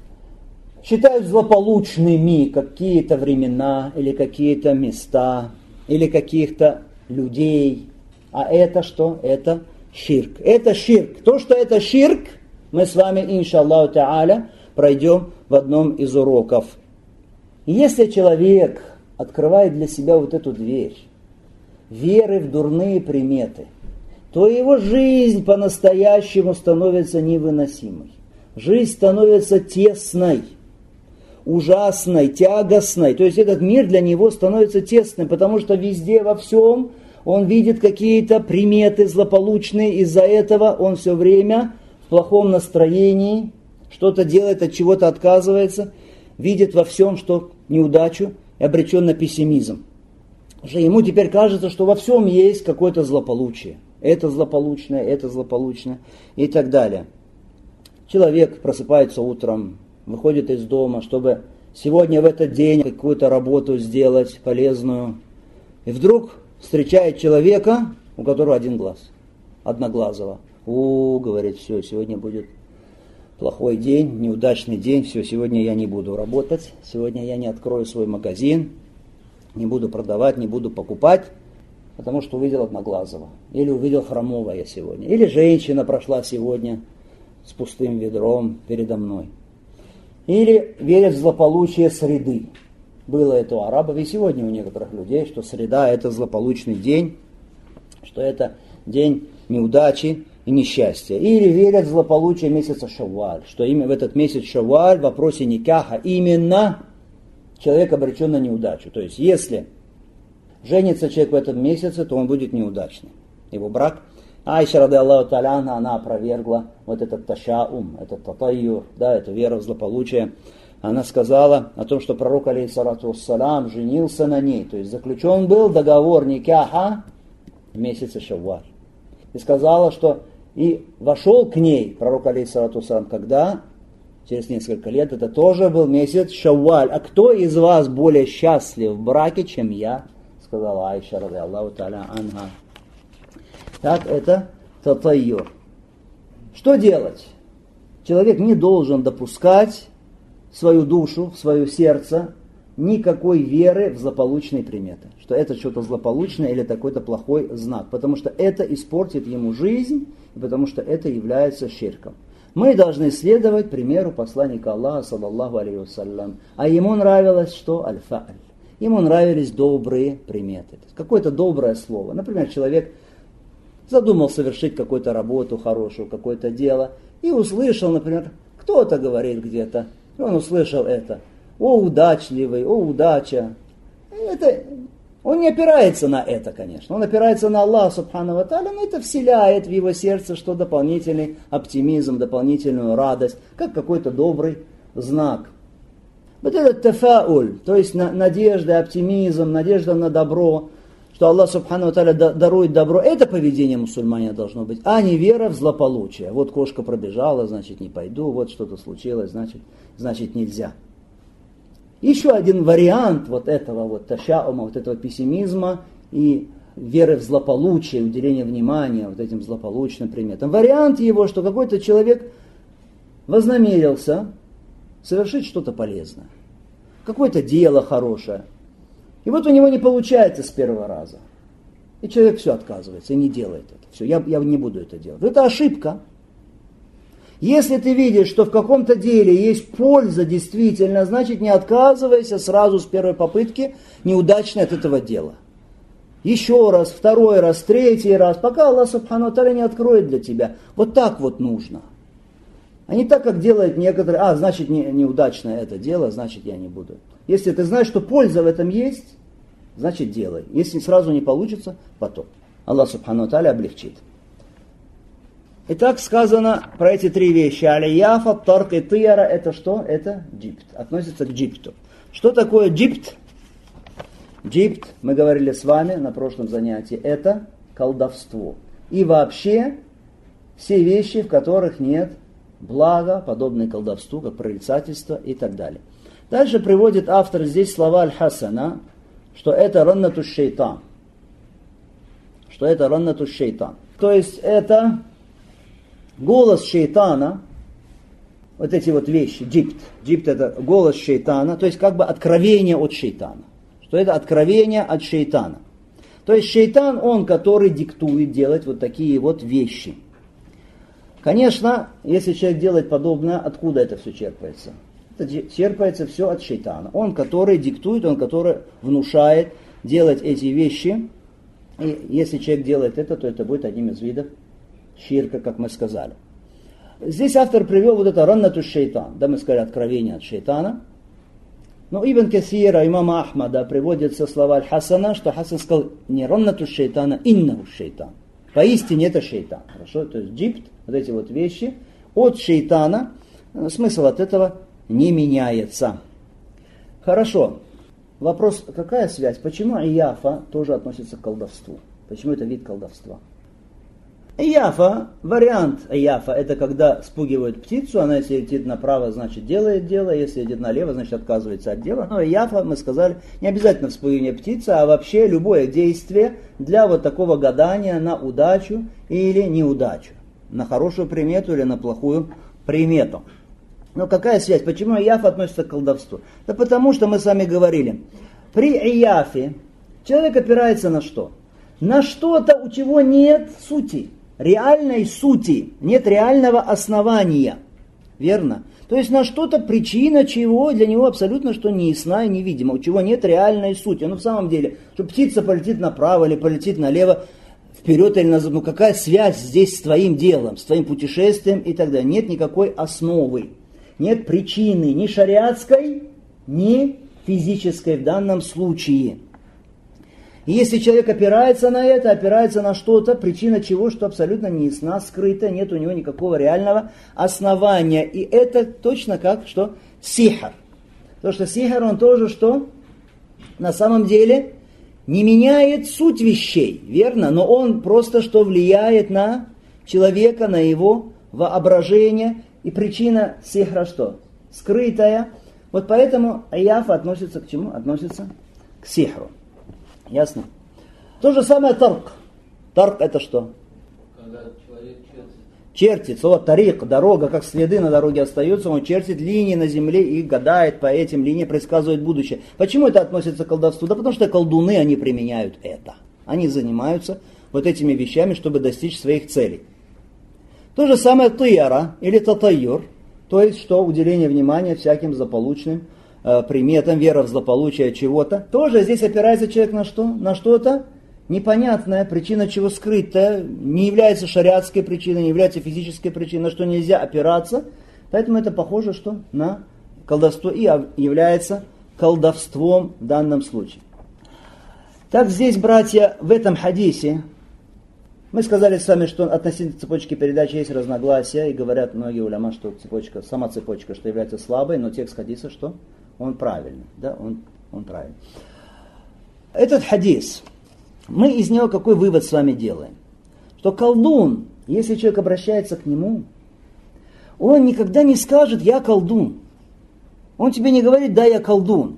Speaker 1: считают злополучными какие-то времена, или какие-то места, или каких-то людей. А это что? Это ширк. Это ширк. То, что это ширк, мы с вами, иншаллаху та'аля, пройдем в одном из уроков. Если человек открывает для себя вот эту дверь веры в дурные приметы, то его жизнь по-настоящему становится невыносимой. Жизнь становится тесной, ужасной, тягостной. То есть этот мир для него становится тесным, потому что везде, во всем он видит какие-то приметы злополучные. Из-за этого он все время в плохом настроении, что-то делает, от чего-то отказывается, видит во всем, что неудачу и обречен на пессимизм. Уже ему теперь кажется, что во всем есть какое-то злополучие. Это злополучное и так далее. Человек просыпается утром, выходит из дома, чтобы сегодня в этот день какую-то работу сделать полезную. И вдруг встречает человека, у которого один глаз, одноглазого. Говорит, все, сегодня будет плохой день, неудачный день, все, сегодня я не буду работать, сегодня я не открою свой магазин, не буду продавать, не буду покупать, потому что увидел одноглазого. Или увидел хромого я сегодня. Или женщина прошла сегодня с пустым ведром передо мной. Или верят в злополучие среды. Было это у арабов и сегодня у некоторых людей, что среда – это злополучный день, что это день неудачи и несчастья. Или верят в злополучие месяца Шавваль, что именно в этот месяц Шавваль в вопросе никаха именно человек обречен на неудачу. То есть, если женится человек в этом месяце, то он будет неудачный. Его брак. Айша, рады Аллаху та'аля, она опровергла вот этот ташаум, этот татайюр, да, эту веру в злополучие. Она сказала о том, что пророк, алейхиссалату вассалам, женился на ней. То есть, заключен был договор никаха в месяце Шавваль. И сказала, что и вошел к ней пророк, алейхиссалату вассалам, когда? Через несколько лет, это тоже был месяц Шавваль. А кто из вас более счастлив в браке, чем я? Сказала Айша, рады Аллаху та'аля анха. Так, это татайюр. Что делать? Человек не должен допускать в свою душу, в свое сердце никакой веры в злополучные приметы. Что это что-то злополучное или такой-то плохой знак. Потому что это испортит ему жизнь, и потому что это является ширком. Мы должны следовать примеру посланника Аллаха, саллаллаху алейхи вассалям. А ему нравилось что? Аль-фа'аль. Ему нравились добрые приметы. Какое-то доброе слово. Например, человек задумал совершить какую-то работу хорошую, какое-то дело, и услышал, например, кто-то говорит где-то, и он услышал это. О, удачливый, о, удача. Он не опирается на это, конечно. Он опирается на Аллаха, субхану ва тааля, но это вселяет в его сердце что дополнительный оптимизм, дополнительную радость, как какой-то добрый знак. Вот этот тафауль, то есть надежда, оптимизм, надежда на добро, что Аллах субхану ва тааля дарует добро, это поведение мусульманина должно быть, а не вера в злополучие. Вот кошка пробежала, значит не пойду, вот что-то случилось, значит нельзя. Еще один вариант вот этого вот ташаума, вот этого пессимизма и веры в злополучие, уделения внимания вот этим злополучным приметам. Вариант его, что какой-то человек вознамерился совершить что-то полезное, какое-то дело хорошее. И вот у него не получается с первого раза. И человек все отказывается и не делает это. Все, я не буду это делать. Это ошибка. Если ты видишь, что в каком-то деле есть польза действительно, значит не отказывайся сразу с первой попытки неудачно от этого дела. Еще раз, второй раз, третий раз, пока Аллах субхану ва тааля не откроет для тебя. Вот так вот нужно. А не так, как делают некоторые, значит неудачное это дело, значит я не буду. Если ты знаешь, что польза в этом есть, значит делай. Если сразу не получится, потом. Аллах субхану ва тааля облегчит. Итак, сказано про эти три вещи. Алияфа, тарк и тияра, это что? Это джипт. Относится к джипту. Что такое джипт? Джипт, мы говорили с вами на прошлом занятии, это колдовство. И вообще все вещи, в которых нет блага, подобные колдовству, как прорицательство и так далее. Дальше приводит автор здесь слова Аль-Хасана, что это раннату шейтан. Что это раннату шейтан. То есть это голос шейтана, вот эти вот вещи, джипт. Джипт это голос шейтана, то есть как бы откровение от шейтана. Что это откровение от шейтана. То есть шейтан, он, который диктует делать вот такие вот вещи. Конечно, если человек делает подобное, откуда это все черпается? Это черпается все от шейтана. Он, который диктует, он, который внушает делать эти вещи. И если человек делает это, то это будет одним из видов ширка, как мы сказали. Здесь автор привел вот это раннату шейтан. Да, мы сказали откровение от шейтана. Но Ибн Касира, имама Ахмада приводятся слова Аль-Хасана, что Хасан сказал не раннату шейтана, иннаху шейтан. Поистине это шейтан. Хорошо? То есть джипт, вот эти вот вещи от шейтана, смысл от этого не меняется. Хорошо. Вопрос, какая связь? Почему ияфа тоже относится к колдовству? Почему это вид колдовства? Яфа, вариант яфа, это когда спугивают птицу, она если летит направо, значит делает дело, если летит налево, значит отказывается от дела. Но яфа, мы сказали, не обязательно вспугивание птицы, а вообще любое действие для вот такого гадания на удачу или неудачу, на хорошую примету или на плохую примету. Но какая связь? Почему яфа относится к колдовству? Да потому что мы с вами говорили, при яфе человек опирается на что? На что-то, у чего нет сути. Реальной сути, нет реального основания. Верно? То есть на что-то причина, чего для него абсолютно что не ясна и невидима, у чего нет реальной сути. Ну в самом деле, что птица полетит направо или полетит налево, вперед или назад, ну какая связь здесь с твоим делом, с твоим путешествием и так далее. Нет никакой основы, нет причины ни шариатской, ни физической в данном случае. И если человек опирается на это, опирается на что-то, причина чего, что абсолютно не ясна, скрыта, нет у него никакого реального основания. И это точно как, что сихр. Потому что сихр, он тоже что? На самом деле не меняет суть вещей, верно? Но он просто что влияет на человека, на его воображение. И причина сихра что? Скрытая. Вот поэтому яфа относится к чему? Относится к сихру. Ясно? То же самое тарк. Тарк это что?
Speaker 3: Когда человек
Speaker 1: чертит. Вот тарик, дорога, как следы на дороге остаются, он чертит линии на земле и гадает по этим линиям, предсказывает будущее. Почему это относится к колдовству? Да потому что колдуны, они применяют это. Они занимаются вот этими вещами, чтобы достичь своих целей. То же самое тияра или татайюр, то есть что уделение внимания всяким злополучным приметам, вера в злополучие чего-то. Тоже здесь опирается человек на что? На что-то непонятное, причина чего скрытая, не является шариатской причиной, не является физической причиной, на что нельзя опираться. Поэтому это похоже что на колдовство и является колдовством в данном случае. Так здесь, братья, в этом хадисе, мы сказали с вами, что относительно цепочки передач есть разногласия, и говорят многие уляма, что цепочка, сама цепочка, что является слабой, но текст хадиса, что он правильный. Да, он правильный. Этот хадис, мы из него какой вывод с вами делаем? Что колдун, если человек обращается к нему, он никогда не скажет «я колдун». Он тебе не говорит «да, я колдун».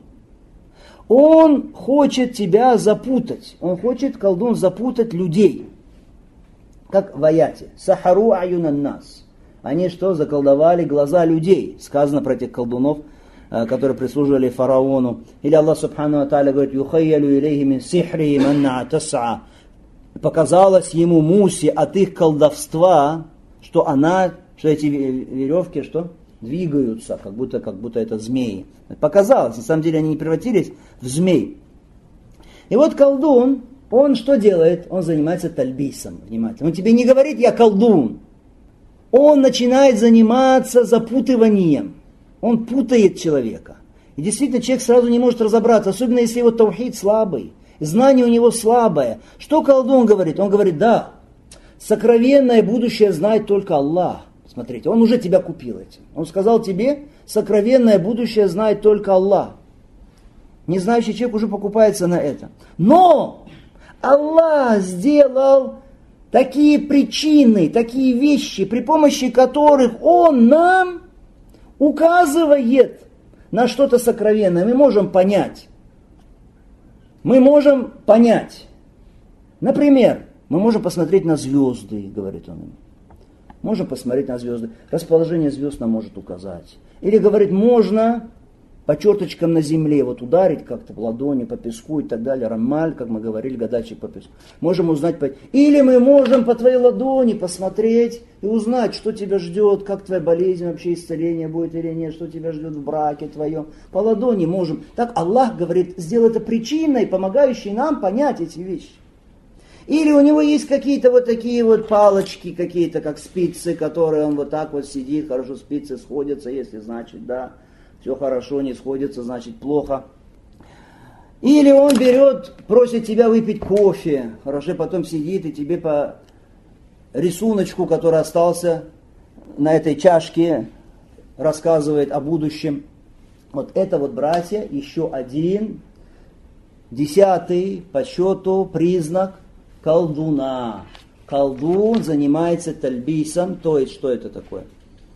Speaker 1: Он хочет тебя запутать. Он хочет, колдун, запутать людей. Как в аяте. «Сахару аюнан нас». Они что, заколдовали глаза людей. Сказано про этих колдунов, которые прислуживали фараону. Или Аллах Субхану ва Тааля говорит, «Юхайялю илейхи мин сихри манна тас'a». Показалось ему Мусе от их колдовства, что эти веревки, что двигаются, как будто это змеи. Показалось, на самом деле они не превратились в змей. И вот колдун, он что делает? Он занимается тальбисом. Внимательно. Он тебе не говорит, я колдун. Он начинает заниматься запутыванием. Он путает человека. И действительно, человек сразу не может разобраться, особенно если его таухид слабый, знание у него слабое. Что колдун говорит? Он говорит, да, сокровенное будущее знает только Аллах. Смотрите, он уже тебя купил этим. Он сказал тебе, сокровенное будущее знает только Аллах. Незнающий человек уже покупается на это. Но Аллах сделал такие причины, такие вещи, при помощи которых Он нам указывает на что-то сокровенное. Мы можем понять. Например, мы можем посмотреть на звезды, говорит он им. Можем посмотреть на звезды. Расположение звезд нам может указать. Или, говорит, можно по черточкам на земле вот ударить как-то в ладони по песку и так далее. Рамаль, как мы говорили, гадальщик по песку. Можем узнать. Или мы можем по твоей ладони посмотреть и узнать, что тебя ждет, как твоя болезнь, вообще исцеление будет или нет, что тебя ждет в браке твоем. По ладони можем. Так Аллах говорит, сделай это причиной, помогающей нам понять эти вещи. Или у него есть какие-то вот такие вот палочки, какие-то как спицы, которые он вот так вот сидит, хорошо спицы сходятся, если значит да, все хорошо, не сходится, значит плохо. Или он просит тебя выпить кофе, хорошо, потом сидит и тебе по рисуночку, который остался на этой чашке, рассказывает о будущем. Вот это вот, братья, еще один, 10-й по счету признак колдуна. колдун занимается тальбисом, то есть что это такое?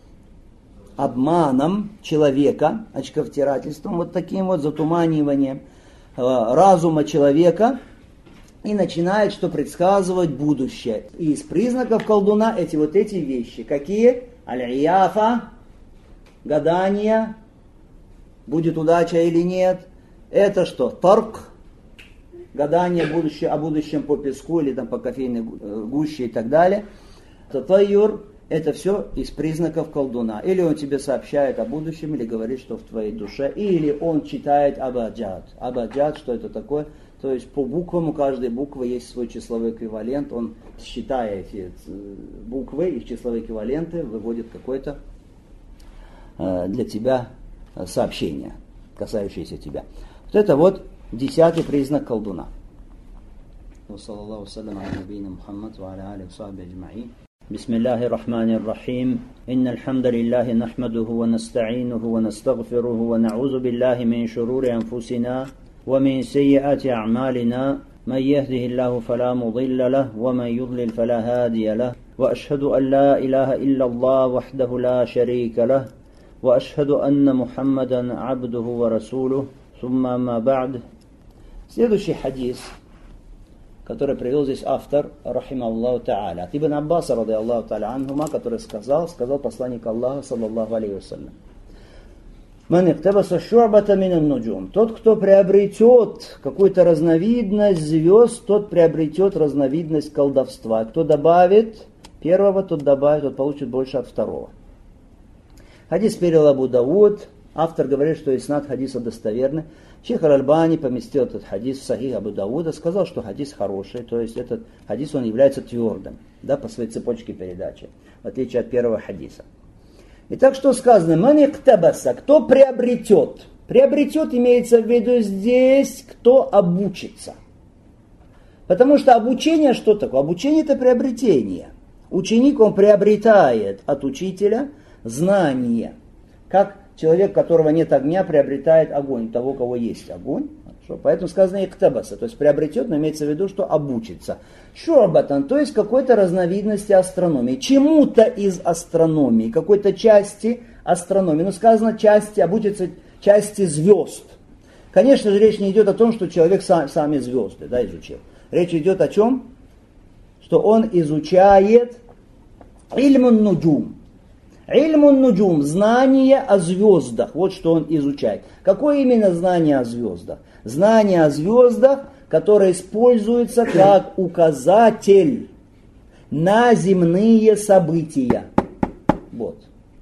Speaker 1: Обманом человека, очковтирательством, вот таким вот затуманиванием разума человека, и начинает что предсказывать будущее. И из признаков колдуна эти вещи. Какие? Аль-Ияфа, гадание, будет удача или нет. Это что? Тарк, гадание о будущем по песку или там, по кофейной гуще и так далее. Татайюр, это все из признаков колдуна. Или он тебе сообщает о будущем, или говорит, что в твоей душе, или он читает абаджад. Абаджад, что это такое? То есть по буквам, у каждой буквы есть свой числовой эквивалент. Он, считая эти буквы, их числовые эквиваленты, выводит какое-то для тебя сообщение, касающееся тебя. Вот это вот 10-й признак колдуна. بسم الله الرحمن الرحيم إن الحمد لله نحمده ونستعينه ونستغفره ونعوذ بالله من شرور أنفسنا ومن سيئات أعمالنا من يهده الله فلا مضل له ومن يضلل فلا هادي له وأشهد أن لا إله إلا الله وحده لا شريك له وأشهد أن محمدا عبده ورسوله ثم ما بعد. Следующий хадис, который привел здесь автор, рахималлаху та'аля, от Ибн Аббаса, ради Аллаху та'аля анхума, который сказал посланник Аллаха, саллаллаху алейхи вассалям: «Ман иктабаса шу'бата минан нуджум». Тот, кто приобретет какую-то разновидность звезд, тот приобретет разновидность колдовства. Кто добавит первого, тот получит больше от второго. Хадис перевел Абу Дауд. Автор говорит, что иснад хадиса достоверный. Шейх Аль-Альбани поместил этот хадис в Сахих Абу Дауда, сказал, что хадис хороший, то есть этот хадис он является твердым, да, по своей цепочке передачи, в отличие от первого хадиса. Итак, что сказано? Ман иктабаса, кто приобретет? Приобретет имеется в виду здесь, кто обучится. Потому что обучение что такое? Обучение это приобретение. Ученик он приобретает от учителя знание. Как человек, у которого нет огня, приобретает огонь, у того, у кого есть огонь. Хорошо? Поэтому сказано иктабаса, то есть приобретет, но имеется в виду, что обучится. Шурбатан, то есть какой-то разновидности астрономии. Чему-то из астрономии, какой-то части астрономии. Но сказано части, обучится части звезд. Конечно же, речь не идет о том, что человек сами звезды изучил. Речь идет о чем? Что он изучает ильмун нуджум. Ильмун нуджум, знание о звездах, вот что он изучает. Какое именно знание о звездах? Знание о звездах, которое используется как указатель на земные события. Вот.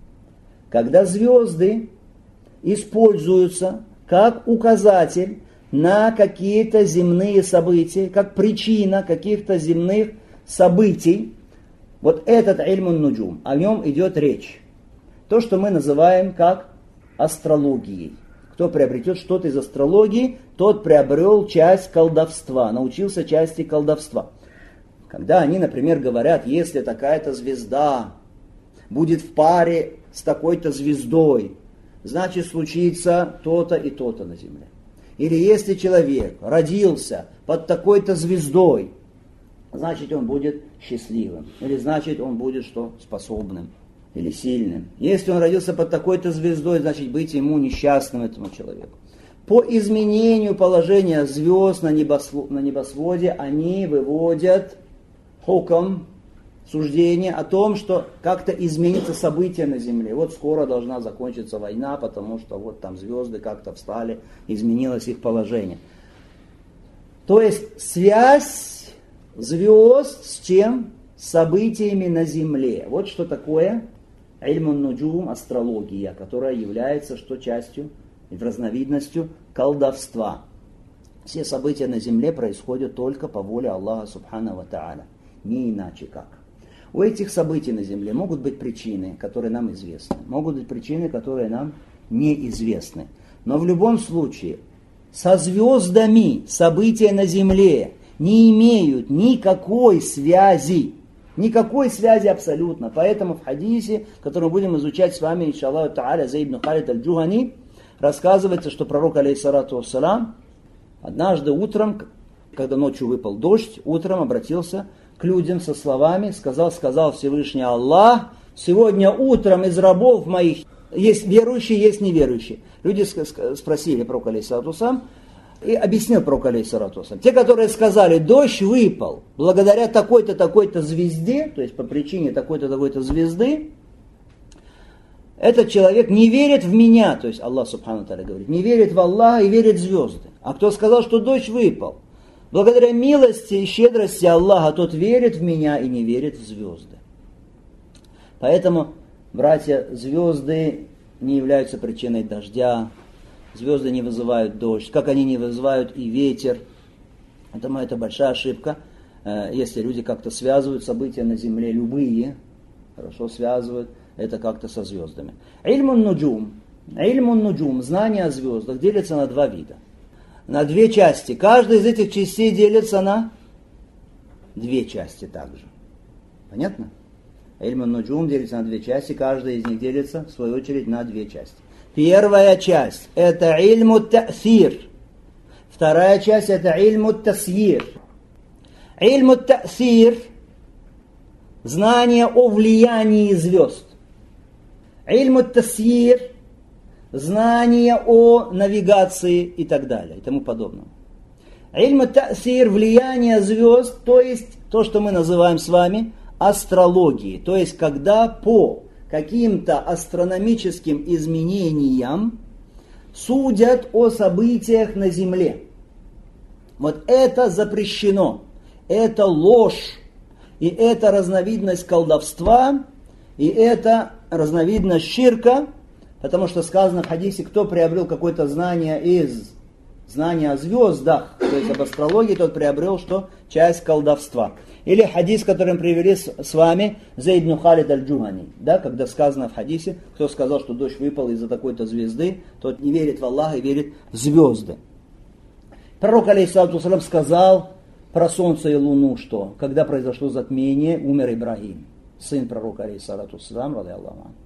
Speaker 1: Когда звезды используются как указатель на какие-то земные события, как причина каких-то земных событий, вот этот ильмун нуджум, о нем идет речь. То, что мы называем как астрологией. Кто приобретет что-то из астрологии, тот приобрел часть колдовства, научился части колдовства. Когда они, например, говорят, если такая-то звезда будет в паре с такой-то звездой, значит случится то-то и то-то на земле. Или если человек родился под такой-то звездой, значит он будет счастливым. Или значит он будет что? Способным или сильным. Если он родился под такой-то звездой, значит быть ему несчастным, этому человеку. По изменению положения звезд на небосводе они выводят хукам, суждение о том, что как-то изменится событие на земле. Вот скоро должна закончиться война, потому что вот там звезды как-то встали, изменилось их положение. То есть связь звезд с чем? С событиями на земле. Вот что такое ильмун нуджум, астрология, которая является что частью и разновидностью колдовства. Все события на земле происходят только по воле Аллаха субхану ва тааля. Не иначе как. У этих событий на земле могут быть причины, которые нам известны. Могут быть причины, которые нам неизвестны. Но в любом случае, со звездами события на земле не имеют никакой связи. Никакой связи абсолютно. Поэтому в хадисе, который мы будем изучать с вами, иншаллаху тааля, Заид ибн Халид аль-Джухани, рассказывается, что пророк, алейхиссалату вассалам, однажды утром, когда ночью выпал дождь, утром обратился к людям со словами, сказал Всевышний Аллах: сегодня утром из рабов моих есть верующие, есть неверующие. Люди спросили пророка алейхиссалату вассалям, и объяснил пророк алейхиссалату вассалям. Те, которые сказали: дождь выпал благодаря такой-то, такой-то звезде, то есть по причине такой-то, такой-то звезды, этот человек не верит в меня, то есть Аллах субхану ва тааля говорит, не верит в Аллаха и верит в звезды. А кто сказал, что дождь выпал благодаря милости и щедрости Аллаха, тот верит в меня и не верит в звезды. Поэтому, братья, звезды не являются причиной дождя, звезды не вызывают дождь, как они не вызывают и ветер. Это большая ошибка, если люди как-то связывают события на земле, любые, хорошо связывают это как-то со звездами. Ильмун нуджум, знание о звездах, делится на два вида, на две части. Каждая из этих частей делится на две части также. Понятно? Ильмун нуджум делится на две части, каждая из них делится, в свою очередь, на две части. Первая часть – это ильму та'сир. Вторая часть – это ильму тасьир. Ильму та'сир – знание о влиянии звезд. Ильму тасьир – знание о навигации и так далее, и тому подобное. Ильму та'сир – влияние звезд, то есть то, что мы называем с вами астрологией. То есть когда по каким-то астрономическим изменениям судят о событиях на Земле. Вот это запрещено, это ложь, и это разновидность колдовства, и это разновидность ширка, потому что сказано в хадисе, кто приобрел какое-то знание из знания о звездах, то есть об астрологии, тот приобрел что? Часть колдовства. Или хадис, который мы привели с вами, Зейд ибн Халид аль-Джухани, да, когда сказано в хадисе, кто сказал, что дождь выпал из-за такой-то звезды, тот не верит в Аллаха и верит в звезды. Пророк алейхиссалату вассалям сказал про солнце и луну, что когда произошло затмение, умер Ибрагим, сын пророка алейхиссалату вассалям, радийаллаху анху.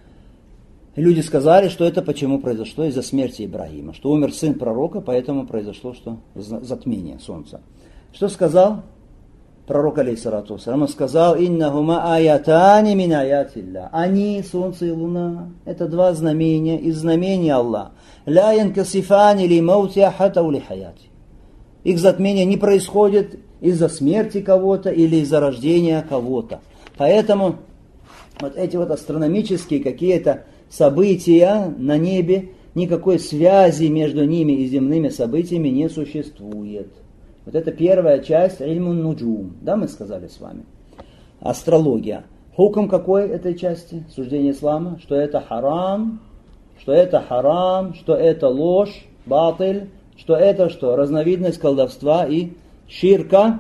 Speaker 1: И люди сказали, что это почему произошло из-за смерти Ибрагима, что умер сын пророка, поэтому произошло что? Затмение солнца. Что сказал пророк алейхиссалату вассалям? Он сказал: «Иннахума аятани мин аятилля». Они, солнце и луна, это два знамения из знамений Аллаха. Ля янкасифани ли маути ахата ли хаяти. Их затмение не происходит из-за смерти кого-то или из-за рождения кого-то. Поэтому вот эти вот астрономические какие-то события на небе, никакой связи между ними и земными событиями не существует. Вот это первая часть ильмун нуджум. Да, мы сказали с вами. Астрология. Хукм какой этой части? Суждение ислама. Что это харам, что это ложь, батыль, что это что? Разновидность колдовства и ширка.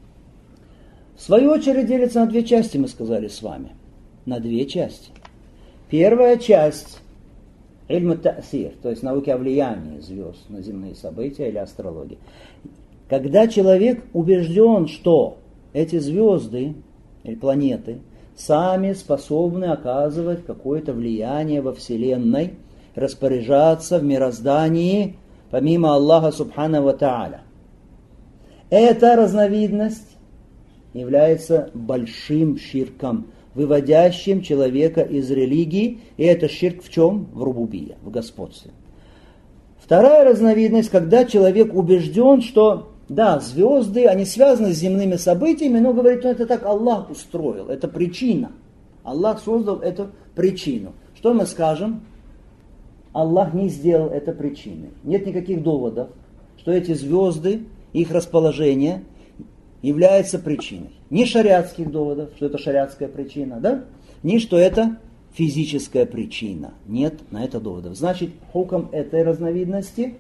Speaker 1: В свою очередь делится на две части, мы сказали с вами. На две части. Первая часть ильму та'сир, то есть науки о влиянии звезд на земные события или астрологии. Когда человек убежден, что эти звезды или планеты сами способны оказывать какое-то влияние во Вселенной, распоряжаться в мироздании помимо Аллаха субхану ва тааля. Эта разновидность является большим ширком, выводящим человека из религии, и это ширк в чем? В рубубия, в господстве. Вторая разновидность, когда человек убежден, что да, звезды, они связаны с земными событиями, но говорит, это так Аллах устроил, это причина. Аллах создал эту причину. Что мы скажем? Аллах не сделал это причиной. Нет никаких доводов, что эти звезды, их расположение является причиной. Ни шариатских доводов, что это шариатская причина, да? Ни что это физическая причина. Нет на это доводов. Значит, хукм этой разновидности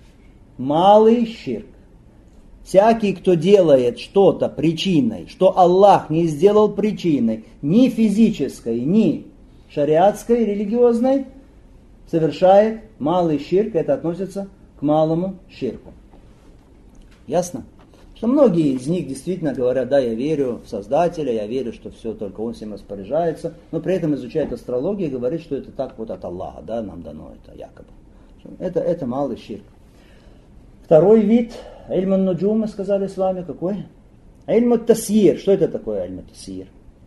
Speaker 1: малый ширк. Всякий, кто делает что-то причиной, что Аллах не сделал причиной, ни физической, ни шариатской, религиозной, совершает малый ширк, это относится к малому ширку. Ясно? Что многие из них действительно говорят, да, я верю в Создателя, я верю, что все, только Он всем распоряжается, но при этом изучает астрологию и говорит, что это так вот от Аллаха, да, нам дано это якобы. Это малый ширк. Второй вид, ильмун нуджум, мы сказали с вами, какой? Ильм ат-тасьир. Что это такое ильм ат-тасьир?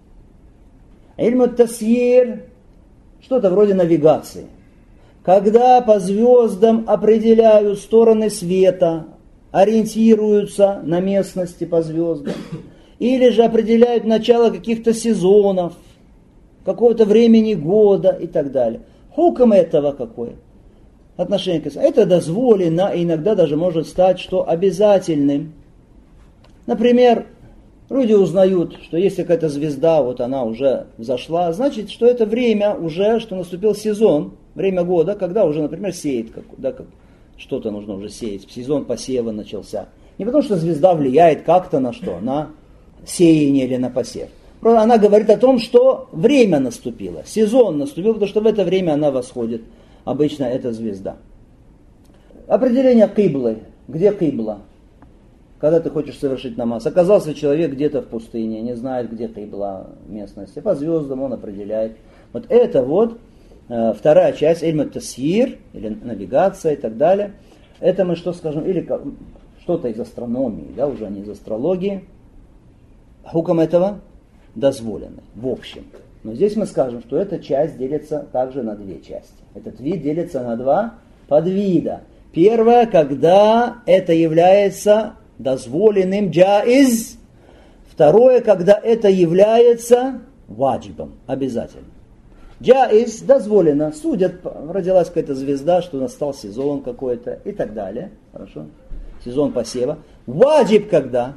Speaker 1: Ильм ат-тасьир что-то вроде навигации. Когда по звездам определяют стороны света, ориентируются на местности по звездам, или же определяют начало каких-то сезонов, какого-то времени года и так далее. Хукм этого какое? Отношение к этому. Это дозволено, и иногда даже может стать, что обязательным. Например, люди узнают, что если какая-то звезда, вот она уже взошла, значит, что это время уже, что наступил сезон, время года, когда уже, например, сеет, что-то нужно уже сеять, сезон посева начался. Не потому, что звезда влияет как-то на что, на сеяние или на посев. Просто она говорит о том, что время наступило, сезон наступил, потому что в это время она восходит, обычно эта звезда. Определение киблы. Где кибла? Когда ты хочешь совершить намаз. Оказался человек где-то в пустыне, не знает, где кибла местности. По звездам он определяет. Вот это вот вторая часть, ильм ат-тасьир, или навигация и так далее. Это мы что скажем, или что-то из астрономии, да, уже не из астрологии. Хукм этого дозволенный, в общем. Но здесь мы скажем, что эта часть делится также на две части. Этот вид делится на два подвида. Первое, когда это является дозволенным джаиз. Второе, когда это является ваджибом, обязательно. Джаиз дозволено, судят, родилась какая-то звезда, что настал сезон какой-то и так далее. Хорошо? Сезон посева. Ваджиб когда?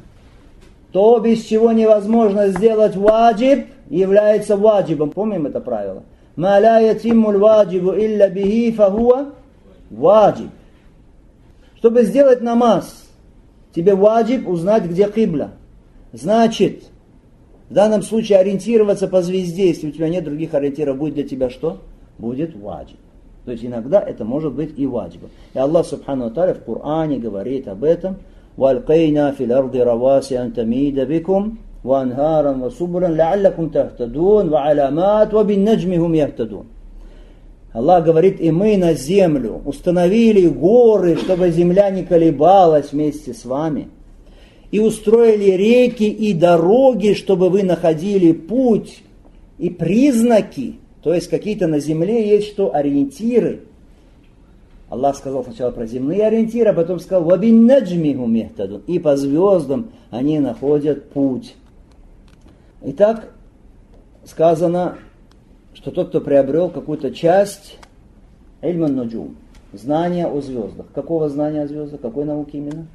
Speaker 1: То, без чего невозможно сделать ваджиб, является ваджибом. Помним это правило? Ма ла ятиммуль ваджибу илля бихи фахуа ваджиб. Чтобы сделать намаз, тебе ваджиб узнать, где кибла. Значит, в данном случае ориентироваться по звезде, если у тебя нет других ориентиров, будет для тебя что? Будет ваджиб. То есть иногда это может быть и ваджибом. И Аллах Субхану ва Тааля в Коране говорит об этом. وَالْقَيْنَا فِي الْأَرْضِ رَوَاسِيَ أَنْ تَمِيدَ بِكُمْ وَأَنْهَارًا وَسُبُلًا لَعَلَّكُمْ تَهْتَدُونَ وَعَلَامَاتٍ وَبِالنَّجْمِ هُمْ يَهْتَدُونَ. Аллах говорит, и мы на землю установили горы, чтобы земля не колебалась вместе с вами, и устроили реки и дороги, чтобы вы находили путь и признаки, то есть какие-то на земле есть что, ориентиры. Аллах сказал сначала про земные ориентиры, а потом сказал وَبِالنَّجْمِ هُمْ يَهْتَدُونَ. И по звездам они находят путь. Итак, сказано, что тот, кто приобрел какую-то часть ильм ан-нуджум, знания о звездах. Какого знания о звездах? Какой науки именно?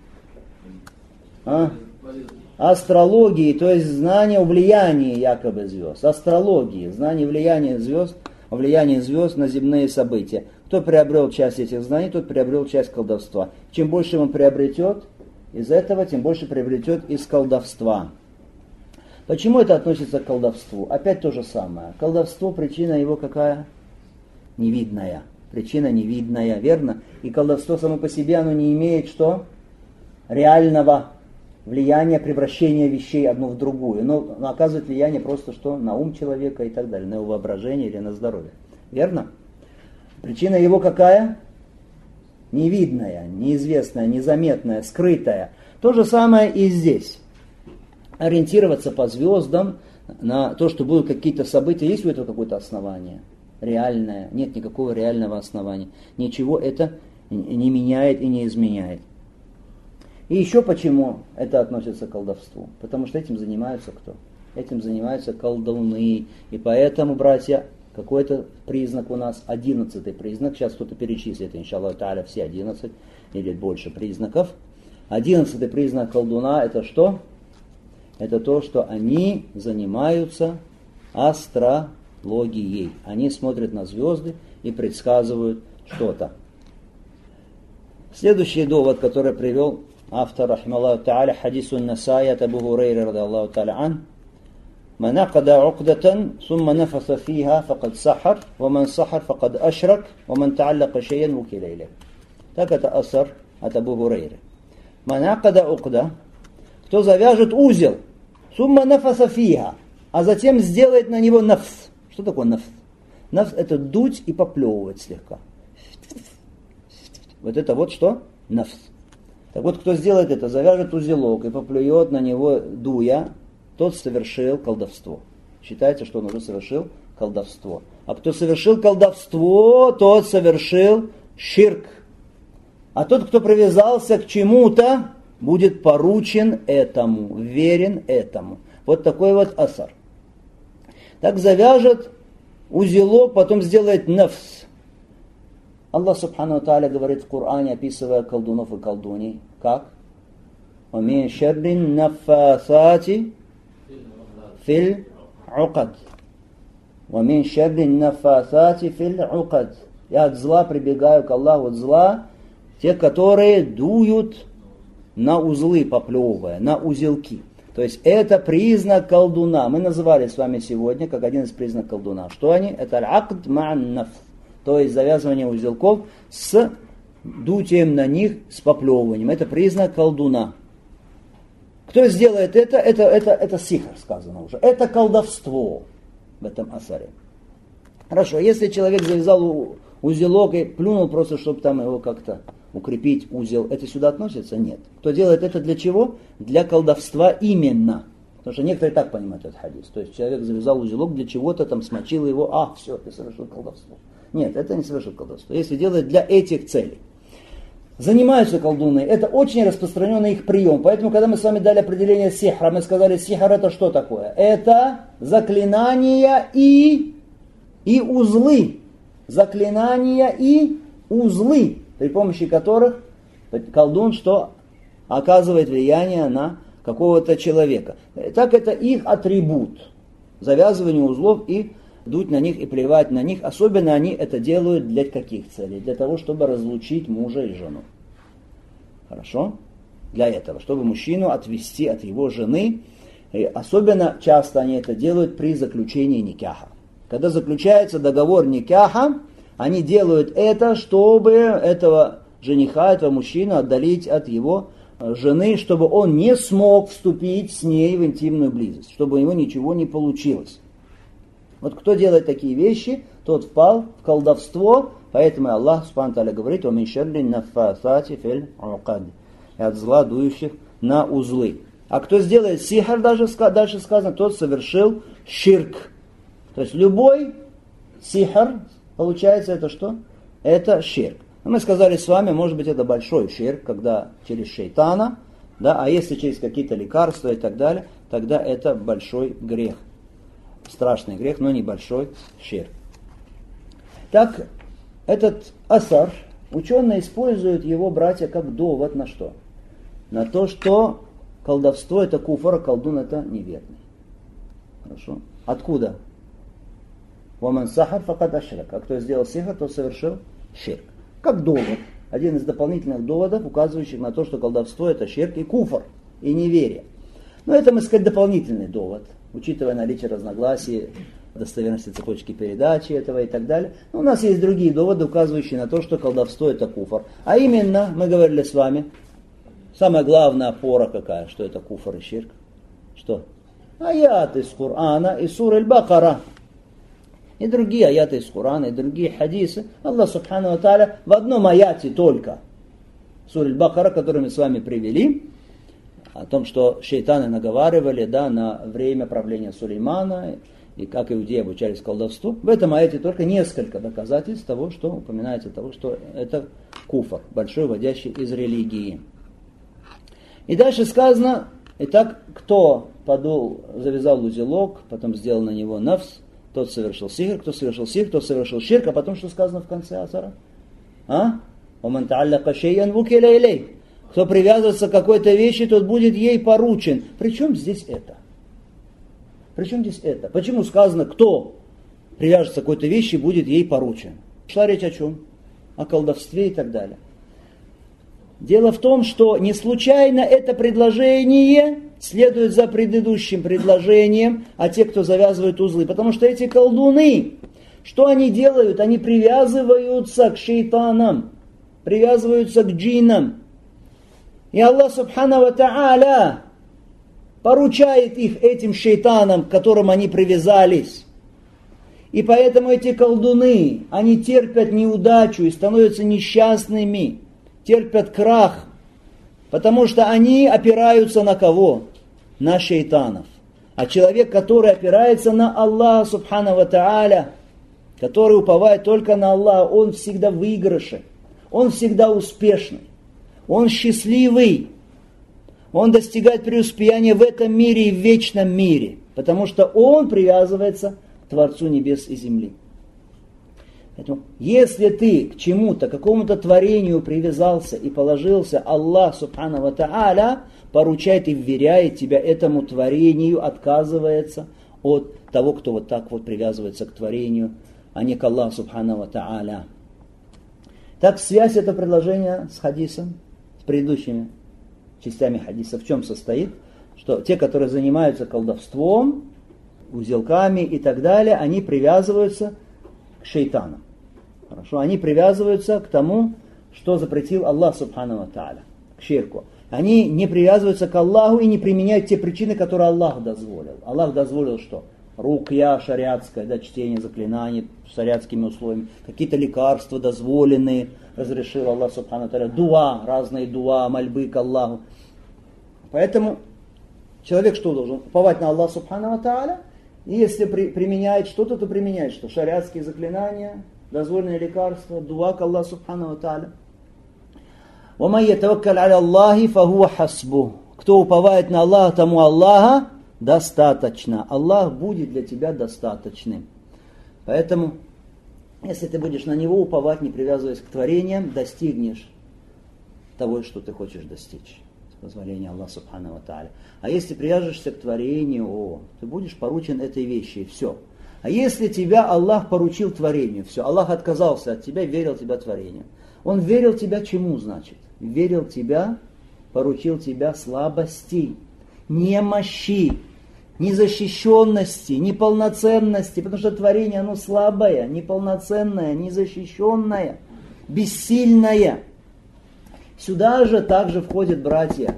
Speaker 1: Астрологии, то есть знание о влиянии якобы звезд. Астрологии, знание влияния звезд, о влиянии звезд на земные события. Кто приобрел часть этих знаний, тот приобрел часть колдовства. Чем больше он приобретет из этого, тем больше приобретет из колдовства. Почему это относится к колдовству? Опять то же самое. Колдовство, причина его какая? Невидная. Причина невидная, верно? И колдовство само по себе, оно не имеет что? Реального влияния, превращения вещей одну в другую. Но оказывает влияние просто что? На ум человека и так далее, на его воображение или на здоровье. Верно? Причина его какая? Невидная, неизвестная, незаметная, скрытая. То же самое и здесь. Ориентироваться по звездам на то, что будут какие-то события. Есть у этого какое-то основание? Реальное. Нет никакого реального основания. Ничего это не меняет и не изменяет. И еще почему это относится к колдовству? Потому что этим занимаются кто? Этим занимаются колдуны. И поэтому, братья, какой-то признак у нас, 11-й признак. Сейчас кто-то перечислит, иншаллах тааля, все 11 или больше признаков. 11-й признак колдуна это что? Это то, что они занимаются астрологией. Они смотрят на звезды и предсказывают что-то. Следующий довод, который привел автор, рахималлаху тааля, хадису Насаи от Абу Хурайры, радиаллаху тааля ан. من عقد عقدة ثم نفث فيها فقد سحر ومن سحر فقد أشرك ومن تعلق شيئا وكل إليه. Так это асар от Абу Хурайры. من عقد عقدة, кто завяжет узел, ثم نفث فيها, а затем сделает на него нафс. Что такое нафс? Нафс это дуть и поплевывать слегка. Вот это вот что? Нафс. Так вот, кто сделает это, завяжет узелок и поплюет на него дуя, тот совершил колдовство. Считается, что он уже совершил колдовство. А кто совершил колдовство, тот совершил ширк. А тот, кто привязался к чему-то, будет поручен этому, верен этому. Вот такой вот асар. Так завяжет узелок, потом сделает нафс. Аллах Субхану ва Тааля говорит в Коране, описывая колдунов и колдуней, как? وَمِنْ شَرِّ النَّفَّاثَاتِ فِي الْعُقَدِ وَمِنْ شَرِّ النَّفَّاثَاتِ فِي الْعُقَدِ. Я от зла прибегаю к Аллаху, от зла те, которые дуют на узлы, поплевывая, на узелки. То есть это признак колдуна. Мы называли с вами сегодня как один из признаков колдуна. Что они? Это аль-акд ма'ан нафс. То есть завязывание узелков с дутием на них, с поплевыванием. Это признак колдуна. Кто сделает это сихр, сказано уже. Это колдовство в этом асаре. Хорошо, если человек завязал узелок и плюнул просто, чтобы там его как-то укрепить узел, это сюда относится? Нет. Кто делает это для чего? Для колдовства именно. Потому что некоторые так понимают этот хадис. То есть человек завязал узелок для чего-то, там смочил его, все, ты совершил колдовство. Нет, это не совершил колдовство. Если делает для этих целей. Занимаются колдуны. Это очень распространенный их прием. Поэтому, когда мы с вами дали определение сихра, мы сказали, сихр это что такое? Это заклинания и узлы. Заклинания и узлы, при помощи которых колдун что? Оказывает влияние на какого-то человека. Так это их атрибут. Завязывание узлов и дуть на них и плевать на них. Особенно они это делают для каких целей? Для того, чтобы разлучить мужа и жену. Хорошо? Для этого, чтобы мужчину отвести от его жены. И особенно часто они это делают при заключении никаха. Когда заключается договор никаха, они делают это, чтобы этого жениха, этого мужчину отдалить от его жены, чтобы он не смог вступить с ней в интимную близость, чтобы у него ничего не получилось. Вот кто делает такие вещи, тот впал в колдовство, поэтому Аллах Субхану ва Тааля говорит: «Ва мин шарри наффасати фил уқад», и от зла дующих на узлы. А кто сделает сихр, дальше сказано, тот совершил ширк. То есть любой сихр, получается, это что? Это ширк. Мы сказали с вами, может быть, это большой ширк, когда через шейтана, да, а если через какие-то лекарства и так далее, тогда это большой грех. Страшный грех, но небольшой ширк. Так, этот асар, ученые используют его, братья, как довод на что? На то, что колдовство это куфр, а колдун это неверный. Хорошо? Откуда? «Ваман сахар факад ашрак». А кто сделал сихр, тот совершил ширк. Как довод. Один из дополнительных доводов, указывающих на то, что колдовство это ширк и куфр, и неверие. Но это, мы сказать, дополнительный довод, учитывая наличие разногласий, достоверности цепочки передачи этого и так далее. Но у нас есть другие доводы, указывающие на то, что колдовство это куфр. А именно, мы говорили с вами, самая главная опора какая, что это куфр и ширк. Что? Аяты из Корана и сур Аль-Бакара. И другие аяты из Корана, и другие хадисы. Аллах Субхану ва Тааля в одном аяте только, сур Аль-Бакара, который мы с вами привели, о том, что шейтаны наговаривали, да, на время правления Сулеймана, и как иудеи обучались колдовству. В этом аяте только несколько доказательств того, что упоминается того, что это куфр, большой, вводящий из религии. И дальше сказано, итак, кто завязал узелок, потом сделал на него нафс, тот совершил сихр, кто совершил сихр, тот совершил ширк, а потом что сказано в конце асара? «Ваман та'аллака шей'ян вукиля илей». Кто привязывается к какой-то вещи, тот будет ей поручен. Причем здесь это? Причем здесь это? Почему сказано, кто привяжется к какой-то вещи, будет ей поручен? Шла речь о чем? О колдовстве и так далее. Дело в том, что не случайно это предложение следует за предыдущим предложением, а те, кто завязывает узлы. Потому что эти колдуны, что они делают? Они привязываются к шейтанам, привязываются к джиннам. И Аллах Субхану ва Тааля поручает их этим шейтанам, к которым они привязались. И поэтому эти колдуны, они терпят неудачу и становятся несчастными, терпят крах. Потому что они опираются на кого? На шейтанов. А человек, который опирается на Аллаха Субхану ва Тааля, который уповает только на Аллаха, он всегда в выигрыше, он всегда успешный, он счастливый, он достигает преуспеяния в этом мире и в вечном мире, потому что он привязывается к Творцу небес и земли. Поэтому, если ты к чему-то, к какому-то творению привязался и положился, Аллах Субхану ва Тааля поручает и вверяет тебя этому творению, отказывается от того, кто вот так вот привязывается к творению, а не к Аллаху Субхану ва Тааля. Так, связь этого предложения с хадисом, с предыдущими частями хадиса в чем состоит? Что те, которые занимаются колдовством, узелками и так далее, они привязываются к шейтанам. Хорошо, они привязываются к тому, что запретил Аллах Субхану ва Тааля, к ширку. Они не привязываются к Аллаху и не применяют те причины, которые Аллах дозволил. Аллах дозволил что? Рукья шариатская, да, чтение заклинаний с шариатскими условиями, какие-то лекарства дозволенные, разрешил Аллах Субхану ва Тааля, дуа, разные дуа, мольбы к Аллаху. Поэтому человек что должен? Уповать на Аллаха Субхану ва Тааля, и если применяет что-то, то применяет что? Шариатские заклинания, дозволенные лекарства, дуа к Аллаху Субхану ва Тааля. وَمَنْ يَتَوَكَّلْ عَلَى اللَّهِ فَهُوَ حَسْبُهُ. Кто уповает на Аллаха, тому Аллаха достаточно. Аллах будет для тебя достаточным. Поэтому, если ты будешь на Него уповать, не привязываясь к творениям, достигнешь того, что ты хочешь достичь. С позволения Аллаха Субхану ва Тааля. А если привяжешься к творению, ты будешь поручен этой вещи, и все. А если тебя Аллах поручил творению, все, Аллах отказался от тебя, верил тебя творению. Он верил тебя чему, значит? Верил тебя, поручил тебя слабости, немощи, незащищенности, неполноценности, потому что творение, оно слабое, неполноценное, незащищенное, бессильное. Сюда же также входят братья,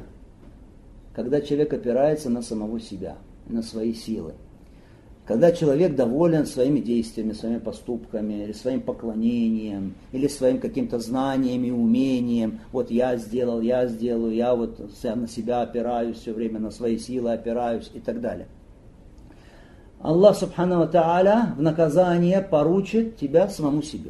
Speaker 1: когда человек опирается на самого себя, на свои силы. Когда человек доволен своими действиями, своими поступками, или своим поклонением, или своим каким-то знанием и умением. Вот я сделал, я сделаю, я вот на себя опираюсь, все время на свои силы опираюсь и так далее. Аллах Субхану ва Тааля в наказание поручит тебя самому себе.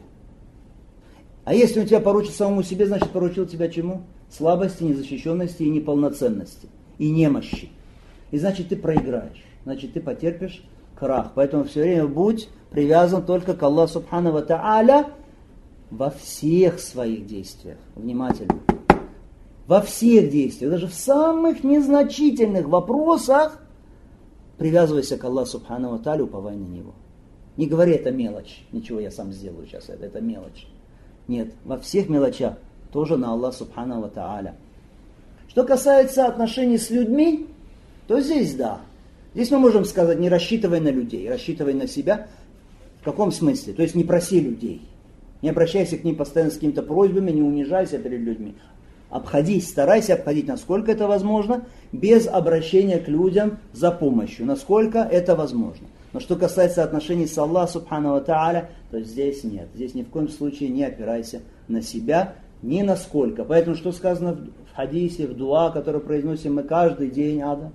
Speaker 1: А если он тебя поручит самому себе, значит поручил тебя чему? Слабости, незащищенности и неполноценности, и немощи. И значит ты проиграешь, значит ты потерпишь крах. Поэтому все время будь привязан только к Аллаху Субхану ва Тааля во всех своих действиях. Внимательно. Во всех действиях, даже в самых незначительных вопросах привязывайся к Аллаху Субхану ва Тааля, уповай на Него. Не говори, это мелочь, ничего я сам сделаю сейчас, это мелочь. Нет, во всех мелочах тоже на Аллах Субхану ва Тааля. Что касается отношений с людьми, то здесь да. Здесь мы можем сказать, не рассчитывай на людей, рассчитывай на себя. В каком смысле? То есть не проси людей. Не обращайся к ним постоянно с какими-то просьбами, не унижайся перед людьми. Обходись, старайся обходить, насколько это возможно, без обращения к людям за помощью, насколько это возможно. Но что касается отношений с Аллахом Субхану ва Тааля, то здесь нет. Здесь ни в коем случае не опирайся на себя, ни на сколько. Поэтому что сказано в хадисе, в дуа, который произносим мы каждый день, Ада?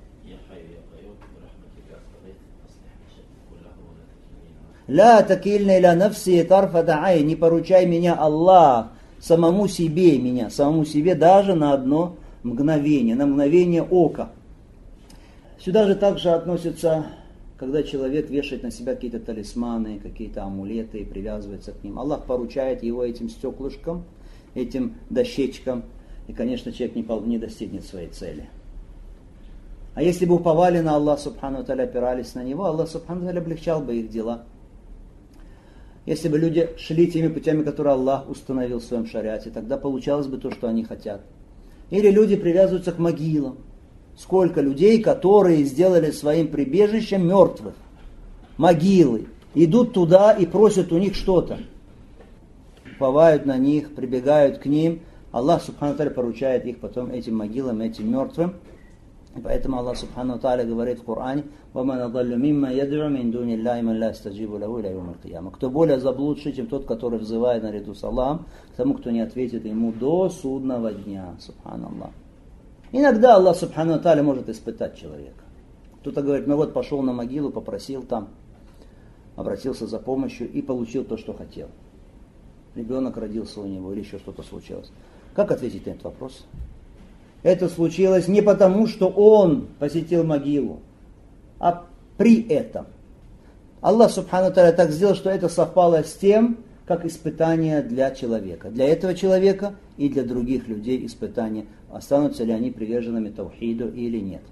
Speaker 1: «Ля такильна иля нафси тарфата айн», не поручай меня, Аллах, самому себе даже на одно мгновение, на мгновение ока. Сюда же также относится, когда человек вешает на себя какие-то талисманы, какие-то амулеты и привязывается к ним. Аллах поручает его этим стеклышкам, этим дощечкам, и, конечно, человек не достигнет своей цели. А если бы уповали на Аллах Субхану ва Тааля, опирались на Него, Аллах Субхану ва Тааля облегчал бы их дела. Если бы люди шли теми путями, которые Аллах установил в своем шариате, тогда получалось бы то, что они хотят. Или люди привязываются к могилам. Сколько людей, которые сделали своим прибежищем мертвых, могилы, идут туда и просят у них что-то. Уповают на них, прибегают к ним. Аллах Субхану ва Тааля поручает их потом этим могилам, этим мертвым. И поэтому Аллах Субхану Тааля говорит в Коране: «Ваман адаллю мимма яд'у мин дуни Аллахи ман ла ястаджибу лаху иля йаумил кияма». Кто более заблудший, чем тот, который взывает наряду с Аллахом, к тому, кто не ответит ему до судного дня. Субханаллах. Иногда Аллах Субхану Тааля может испытать человека. Кто-то говорит: ну вот пошел на могилу, попросил там, обратился за помощью и получил то, что хотел. Ребенок родился у него или еще что-то случилось. Как ответить на этот вопрос? Это случилось не потому, что он посетил могилу, а при этом. Аллах Субхану Тааля так сделал, что это совпало с тем, как испытание для человека. Для этого человека и для других людей испытание. Останутся ли они приверженными таухиду или нет.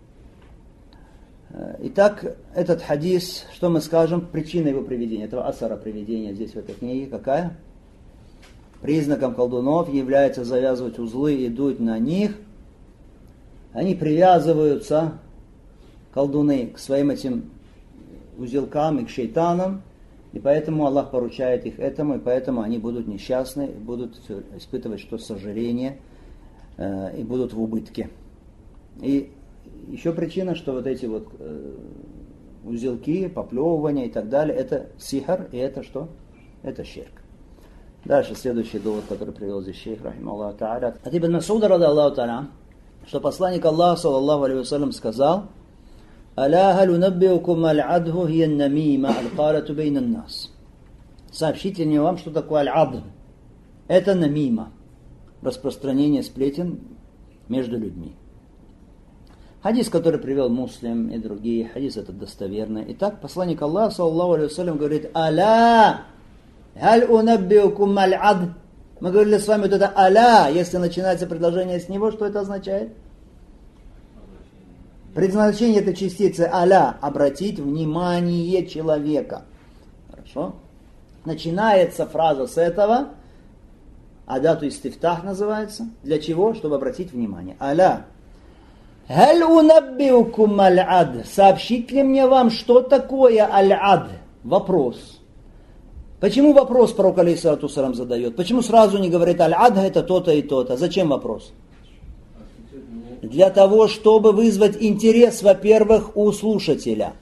Speaker 1: Итак, этот хадис, что мы скажем, причина его приведения, этого асара приведения здесь в этой книге, какая? Признаком колдунов является завязывать узлы и дуть на них. Они привязываются, колдуны, к своим этим узелкам и к шейтанам, и поэтому Аллах поручает их этому, и поэтому они будут несчастны, будут испытывать что сожаление, и будут в убытке. И еще причина, что вот эти вот узелки, поплевывания и так далее, это сихар, и это что? Это ширк. Дальше следующий довод, который привел здесь шейх, рахималлаху та'аля. От Ибн Масуда, ради Аллаху та'аля, что посланник Аллаха, саллаллаху алейхи вассалям, сказал: «Аля халю наббиукум аль-адху хия намима аль-калату бейнан нас». Сообщите мне вам, что такое аль-адх. Это намима, распространение сплетен между людьми. Хадис, который привел Муслим и другие, хадис этот достоверный. Итак, посланник Аллаха, саллаллаху алейхи вассалям, говорит: «Аля халь унаббиукум аль-адх». Мы говорили с вами вот это «аля», если начинается предложение с него, что это означает? Предназначение этой частицы «аля» – обратить внимание человека. Хорошо? Начинается фраза с этого, адату истифтах называется. Для чего? Чтобы обратить внимание. «Аля». «Халь унаббиукум аль-ад». Сообщить ли мне вам, что такое аль-ад? Вопрос. Почему вопрос пророк алейхиссалату вассалям задает? Почему сразу не говорит аль-ад это то-то и то-то? Зачем вопрос? Для того, чтобы вызвать интерес, во-первых, у слушателя.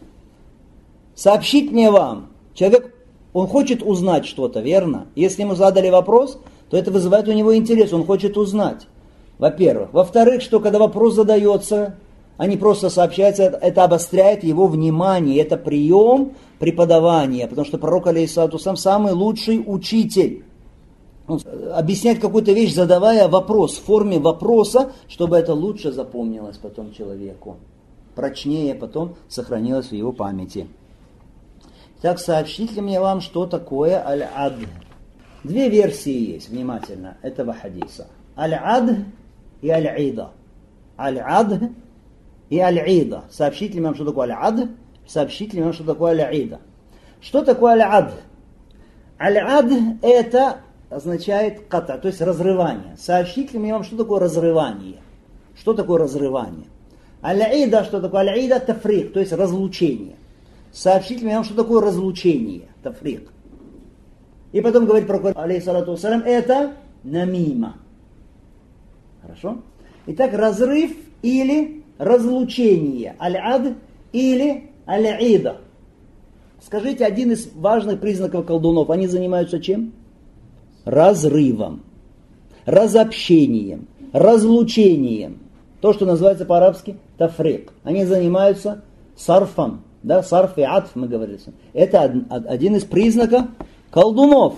Speaker 1: Сообщить мне вам. Человек, он хочет узнать что-то, верно? Если ему задали вопрос, то это вызывает у него интерес, он хочет узнать. Во-первых. Во-вторых, что когда вопрос задается, а не просто сообщается, это обостряет его внимание, это прием преподавания, потому что пророк алейхиссалату вассалям самый лучший учитель. Он объясняет какую-то вещь, задавая вопрос в форме вопроса, чтобы это лучше запомнилось потом человеку, прочнее потом сохранилось в его памяти. Так, сообщите ли мне вам, что такое аль-ад? Две версии есть, внимательно, этого хадиса. Аль-ад и аль-ида. Аль-ад и аль-ида. Сообщите ли мне вам, что такое аль-ад? Сообщите ли мне вам, что такое аль-ида? Что такое аль-ад? Аль-ад это означает ката, то есть разрывание. Сообщите ли мне вам, что такое разрывание? Что такое разрывание? Аль-ида, что такое аль-ида? Тафрик, то есть разлучение. Сообщите мне вам, что такое разлучение? Тафрик. И потом говорит пророк алейхиссалату вассалям, это намима. Хорошо? Итак, разрыв или разлучение. Аль-ад или аль-ида. Скажите, один из важных признаков колдунов, они занимаются чем? Разрывом, разобщением, разлучением. То, что называется по-арабски тафрик. Они занимаются сарфом. Да, сарф и атф, мы говорили. Это один из признаков колдунов.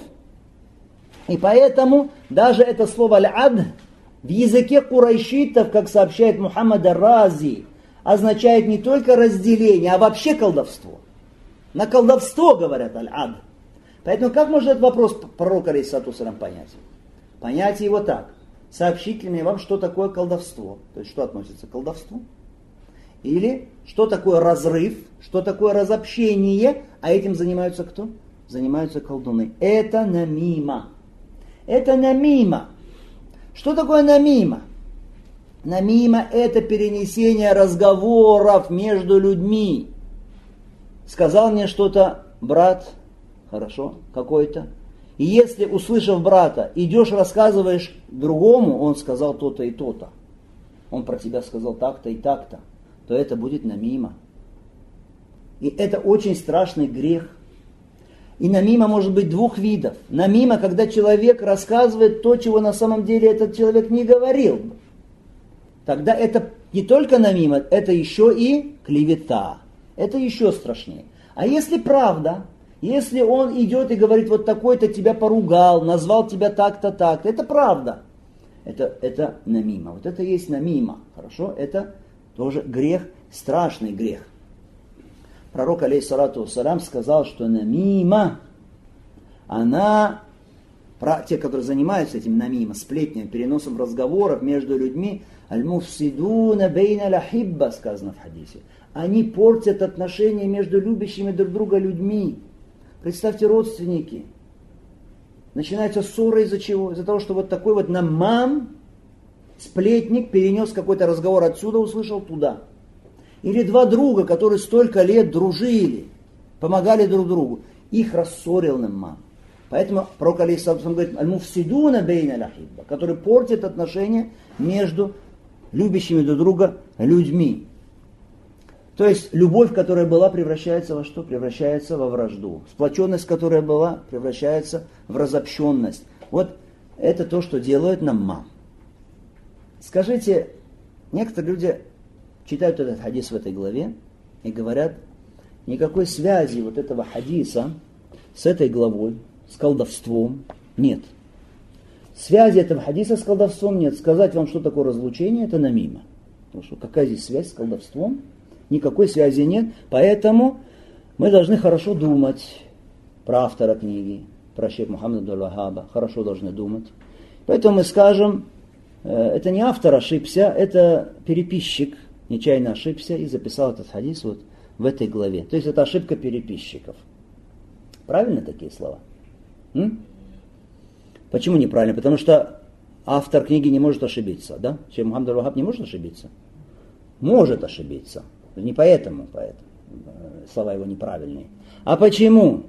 Speaker 1: И поэтому даже это слово аль-ад в языке курайшитов, как сообщает Мухаммад ар-Рази, означает не только разделение, а вообще колдовство. На колдовство говорят аль-ад. Поэтому как можно этот вопрос пророка алейхиссалату вассалям понять? Понять его так. Сообщите ли мне вам, что такое колдовство? То есть что относится к колдовству? Или что такое разрыв, что такое разобщение, а этим занимаются кто? Занимаются колдуны. Это намима. Это намима. Что такое намима? Намима это перенесение разговоров между людьми. Сказал мне что-то брат, хорошо, какой-то. И если, услышав брата, идешь, рассказываешь другому, он сказал то-то и то-то. он про тебя сказал так-то и так-то, то это будет намима. И это очень страшный грех. И намима может быть двух видов. Намима, когда человек рассказывает то, чего на самом деле этот человек не говорил. Тогда это не только намима, это еще и клевета. Это еще страшнее. А если правда, если он идет и говорит, вот такой-то тебя поругал, назвал тебя так-то, так-то, это правда. Это намима. Вот это и есть намима. Хорошо? Это тоже грех, страшный грех. Пророк, алейхиссалату вассалям, сказал, что намима, она, те, которые занимаются этим намима, сплетнями, переносом разговоров между людьми, аль-муфсидуна бейна ля-хибба, сказано в хадисе. Они портят отношения между любящими друг друга людьми. Представьте, родственники. Начинается ссора из-за чего? Из-за того, что вот такой вот намам, сплетник, перенес какой-то разговор отсюда, услышал туда. Или два друга, которые столько лет дружили, помогали друг другу. Их рассорил намам. Поэтому пророк алейхиссалату говорит, аль-муфсидуна бейна ля-хибба, который портит отношения между любящими друг друга людьми. То есть любовь, которая была, превращается во что? Превращается во вражду. Сплоченность, которая была, превращается в разобщенность. Вот это то, что делают намам. Скажите, некоторые люди читают этот хадис в этой главе и говорят, никакой связи вот этого хадиса с этой главой, с колдовством нет. Связи этого хадиса с колдовством нет. Сказать вам, что такое разлучение, это намима. Потому что какая здесь связь с колдовством? Никакой связи нет. Поэтому мы должны хорошо думать про автора книги, про шейха Мухаммада Абдуль-Вахаба. Хорошо должны думать. Поэтому мы скажем, это не автор ошибся, это переписчик нечаянно ошибся и записал этот хадис вот в этой главе. То есть это ошибка переписчиков. Правильно такие слова? Почему неправильно? Потому что автор книги не может ошибиться, да? Шейх Мухаммад Абдуль-Вахаб не может ошибиться? Может ошибиться. Не поэтому слова его неправильные. А почему?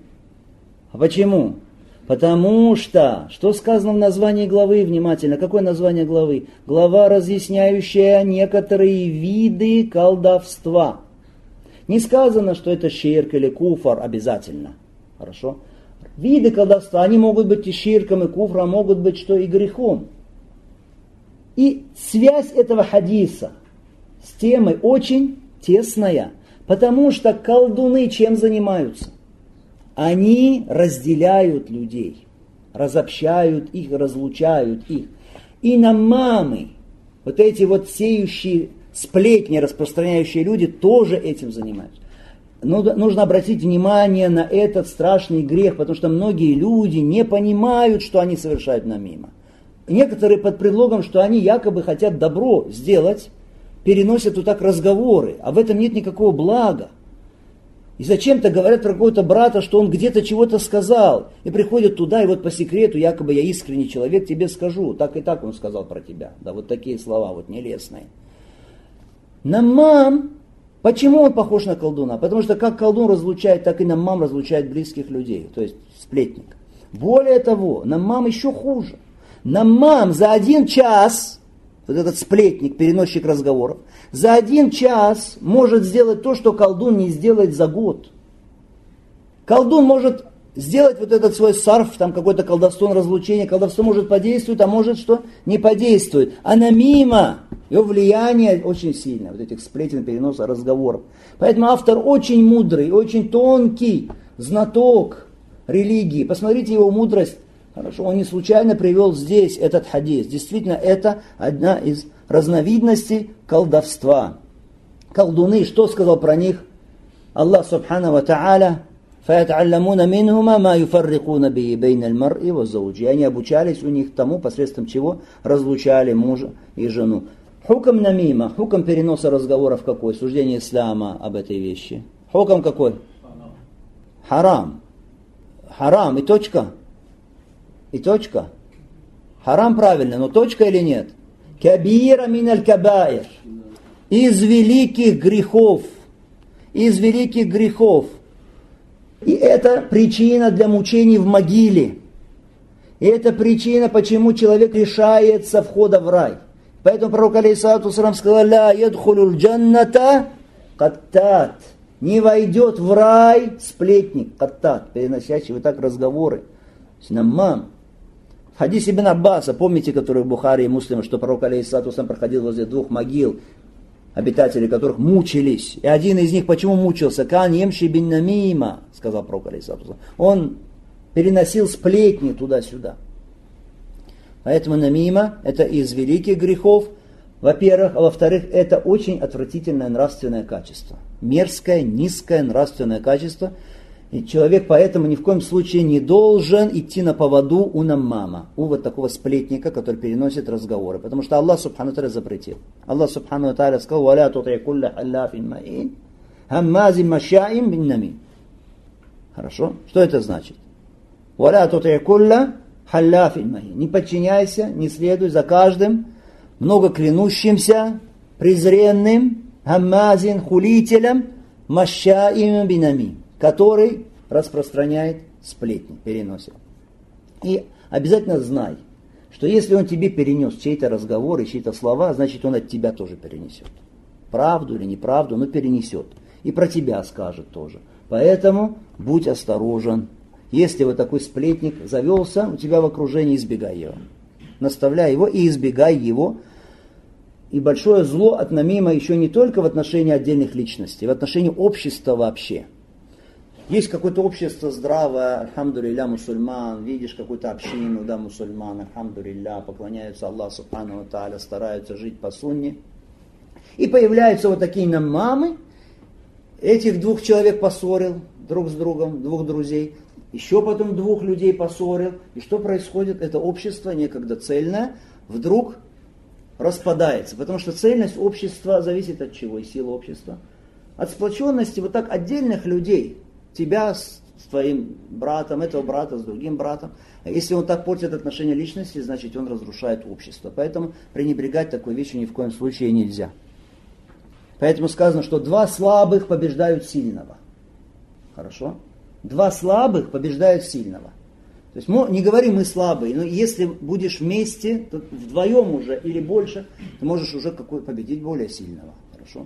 Speaker 1: Потому что сказано в названии главы, внимательно, какое название главы? Глава, разъясняющая некоторые виды колдовства. Не сказано, что это ширк или куфр обязательно. Хорошо? Виды колдовства, они могут быть и ширком, и куфром, могут быть что и грехом. И связь этого хадиса с темой очень тесная, потому что колдуны чем занимаются? Они разделяют людей, разобщают их, разлучают их. И намамы, вот эти вот сеющие сплетни, распространяющие люди, тоже этим занимаются. Но нужно обратить внимание на этот страшный грех, потому что многие люди не понимают, что они совершают намима. Некоторые под предлогом, что они якобы хотят добро сделать, переносят вот так разговоры, а в этом нет никакого блага. И зачем-то говорят про какого-то брата, что он где-то чего-то сказал, и приходят туда, и вот по секрету, якобы я искренний человек, тебе скажу, так и так он сказал про тебя. Да, вот такие слова вот нелестные. Намам, почему он похож на колдуна? Потому что как колдун разлучает, так и намам разлучает близких людей, то есть сплетник. Более того, намам еще хуже. Намам за 1 час... Вот этот сплетник, переносчик разговоров, за 1 час может сделать то, что колдун не сделает за год. Колдун может сделать вот этот свой сарф, там какое-то колдовство, разлучение, колдовство может подействовать, а может что не подействует. А намима, его влияние очень сильное, вот этих сплетен, переноса разговоров. Поэтому автор очень мудрый, очень тонкий знаток религии. Посмотрите его мудрость. Хорошо, он не случайно привел здесь этот хадис. Действительно, это одна из разновидностей колдовства. Колдуны, что сказал про них Аллах субхану ва та'аля? فَيَتَعَلَّمُونَ مِنْهُمَا مَا يُفَرِّقُونَ بِهِ بَيْنَ الْمَرْءِ وَالزَّوْجِ. Они обучались у них тому, посредством чего разлучали мужа и жену. Хукам намима, хукам переноса разговоров какой? Суждение ислама об этой вещи. Хукам какой? Харам. Харам и точка. И точка. Харам правильно, но точка или нет? Кабира миналь кабаир. Из великих грехов. Из великих грехов. И это причина для мучений в могиле. И это причина, почему человек лишается входа в рай. Поэтому пророк алейхиссалату вассалам сказал: «Ля ядхулюль джанната каттат». Не войдет в рай сплетник, каттат, переносящий вот так разговоры. Наммам. В хадисе Ибн Аббаса, помните, который в Бухари и Муслиме, что пророк алейхиссалату вассалам проходил возле 2 могил, обитатели которых мучились. И один из них почему мучился? Кан емши бин намима, сказал пророк алейхиссалату вассалам. Он переносил сплетни туда-сюда. Поэтому намима это из великих грехов, во-первых, а во-вторых, это очень отвратительное нравственное качество. Мерзкое, низкое нравственное качество. И человек поэтому ни в коем случае не должен идти на поводу у наммама, у вот такого сплетника, который переносит разговоры. Потому что Аллах Субхану Тааля запретил. Аллах Субхану Тааля сказал: «Валя тутай кулля халляфин маин, хаммазин машаим бин намим». Хорошо? Что это значит? «Валя тутай кулля халляфин маин». Не подчиняйся, не следуй за каждым много клянущимся, презренным, хаммазин, хулителем, машаим бин намим, который распространяет сплетни, переносит. И обязательно знай, что если он тебе перенес чей-то разговор и чьи-то слова, значит он от тебя тоже перенесет. Правду или неправду, но перенесет. И про тебя скажет тоже. Поэтому будь осторожен. Если вот такой сплетник завелся у тебя в окружении, избегай его. Наставляй его и избегай его. И большое зло от намима еще не только в отношении отдельных личностей, в отношении общества вообще. Есть какое-то общество здравое, альхамдулилля, мусульман, видишь какую-то общину, да, мусульман, альхамдулилля, поклоняются Аллаху субхану ва тааля, стараются жить по сунне. И появляются вот такие наммамы, этих 2 человек поссорил друг с другом, 2 друзей, еще потом 2 людей поссорил. И что происходит? Это общество, некогда цельное, вдруг распадается. Потому что цельность общества зависит от чего? И сила общества. От сплоченности вот так отдельных людей. Тебя с твоим братом, этого брата с другим братом. А если он так портит отношения личности, значит он разрушает общество. Поэтому пренебрегать такой вещью ни в коем случае нельзя. Поэтому сказано, что 2 слабых побеждают сильного. Хорошо? 2 слабых побеждают сильного. То есть не говори мы слабые, но если будешь вместе, то вдвоем уже или больше, ты можешь уже победить более сильного. Хорошо?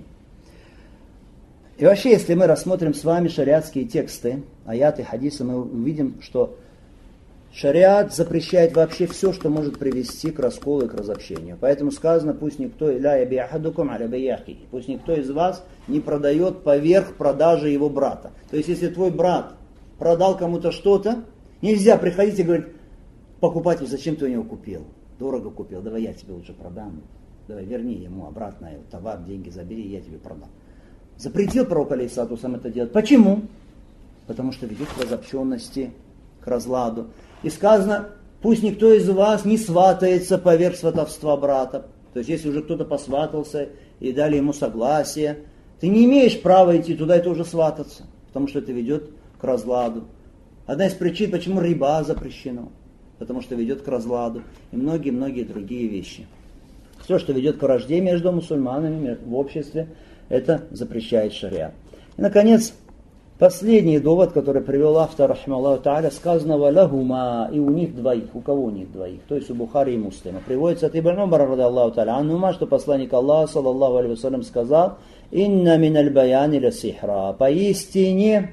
Speaker 1: И вообще, если мы рассмотрим с вами шариатские тексты, аяты, хадисы, мы увидим, что шариат запрещает вообще все, что может привести к расколу и к разобщению. Поэтому сказано: пусть никто из вас не продает поверх продажи его брата. То есть, если твой брат продал кому-то что-то, нельзя приходить и говорить: покупатель, зачем ты у него купил? Дорого купил, давай я тебе лучше продам. Давай верни ему обратно товар, деньги забери, я тебе продам. Запретил пророк алейхиссалату вассалам это делать. Почему? Потому что ведет к разобщенности, к разладу. И сказано: пусть никто из вас не сватается поверх сватовства брата. То есть, если уже кто-то посватался и дали ему согласие, ты не имеешь права идти туда и тоже свататься, потому что это ведет к разладу. Одна из причин, почему риба запрещено, потому что ведет к разладу. И многие-многие другие вещи. Все, что ведет к вражде между мусульманами в обществе, это запрещает шариат. И, наконец, последний довод, который привел автор, рахималлаху тааля, сказано: «Валахума», и у них двоих. У кого у них двоих? То есть у Бухари и Муслима. Приводится от Ибн Умара, радиаллаху тааля анхума, что посланник Аллаха, саллаллаху алейхи вассалям, сказал: «Инна миналь баяни ля сихра». Поистине,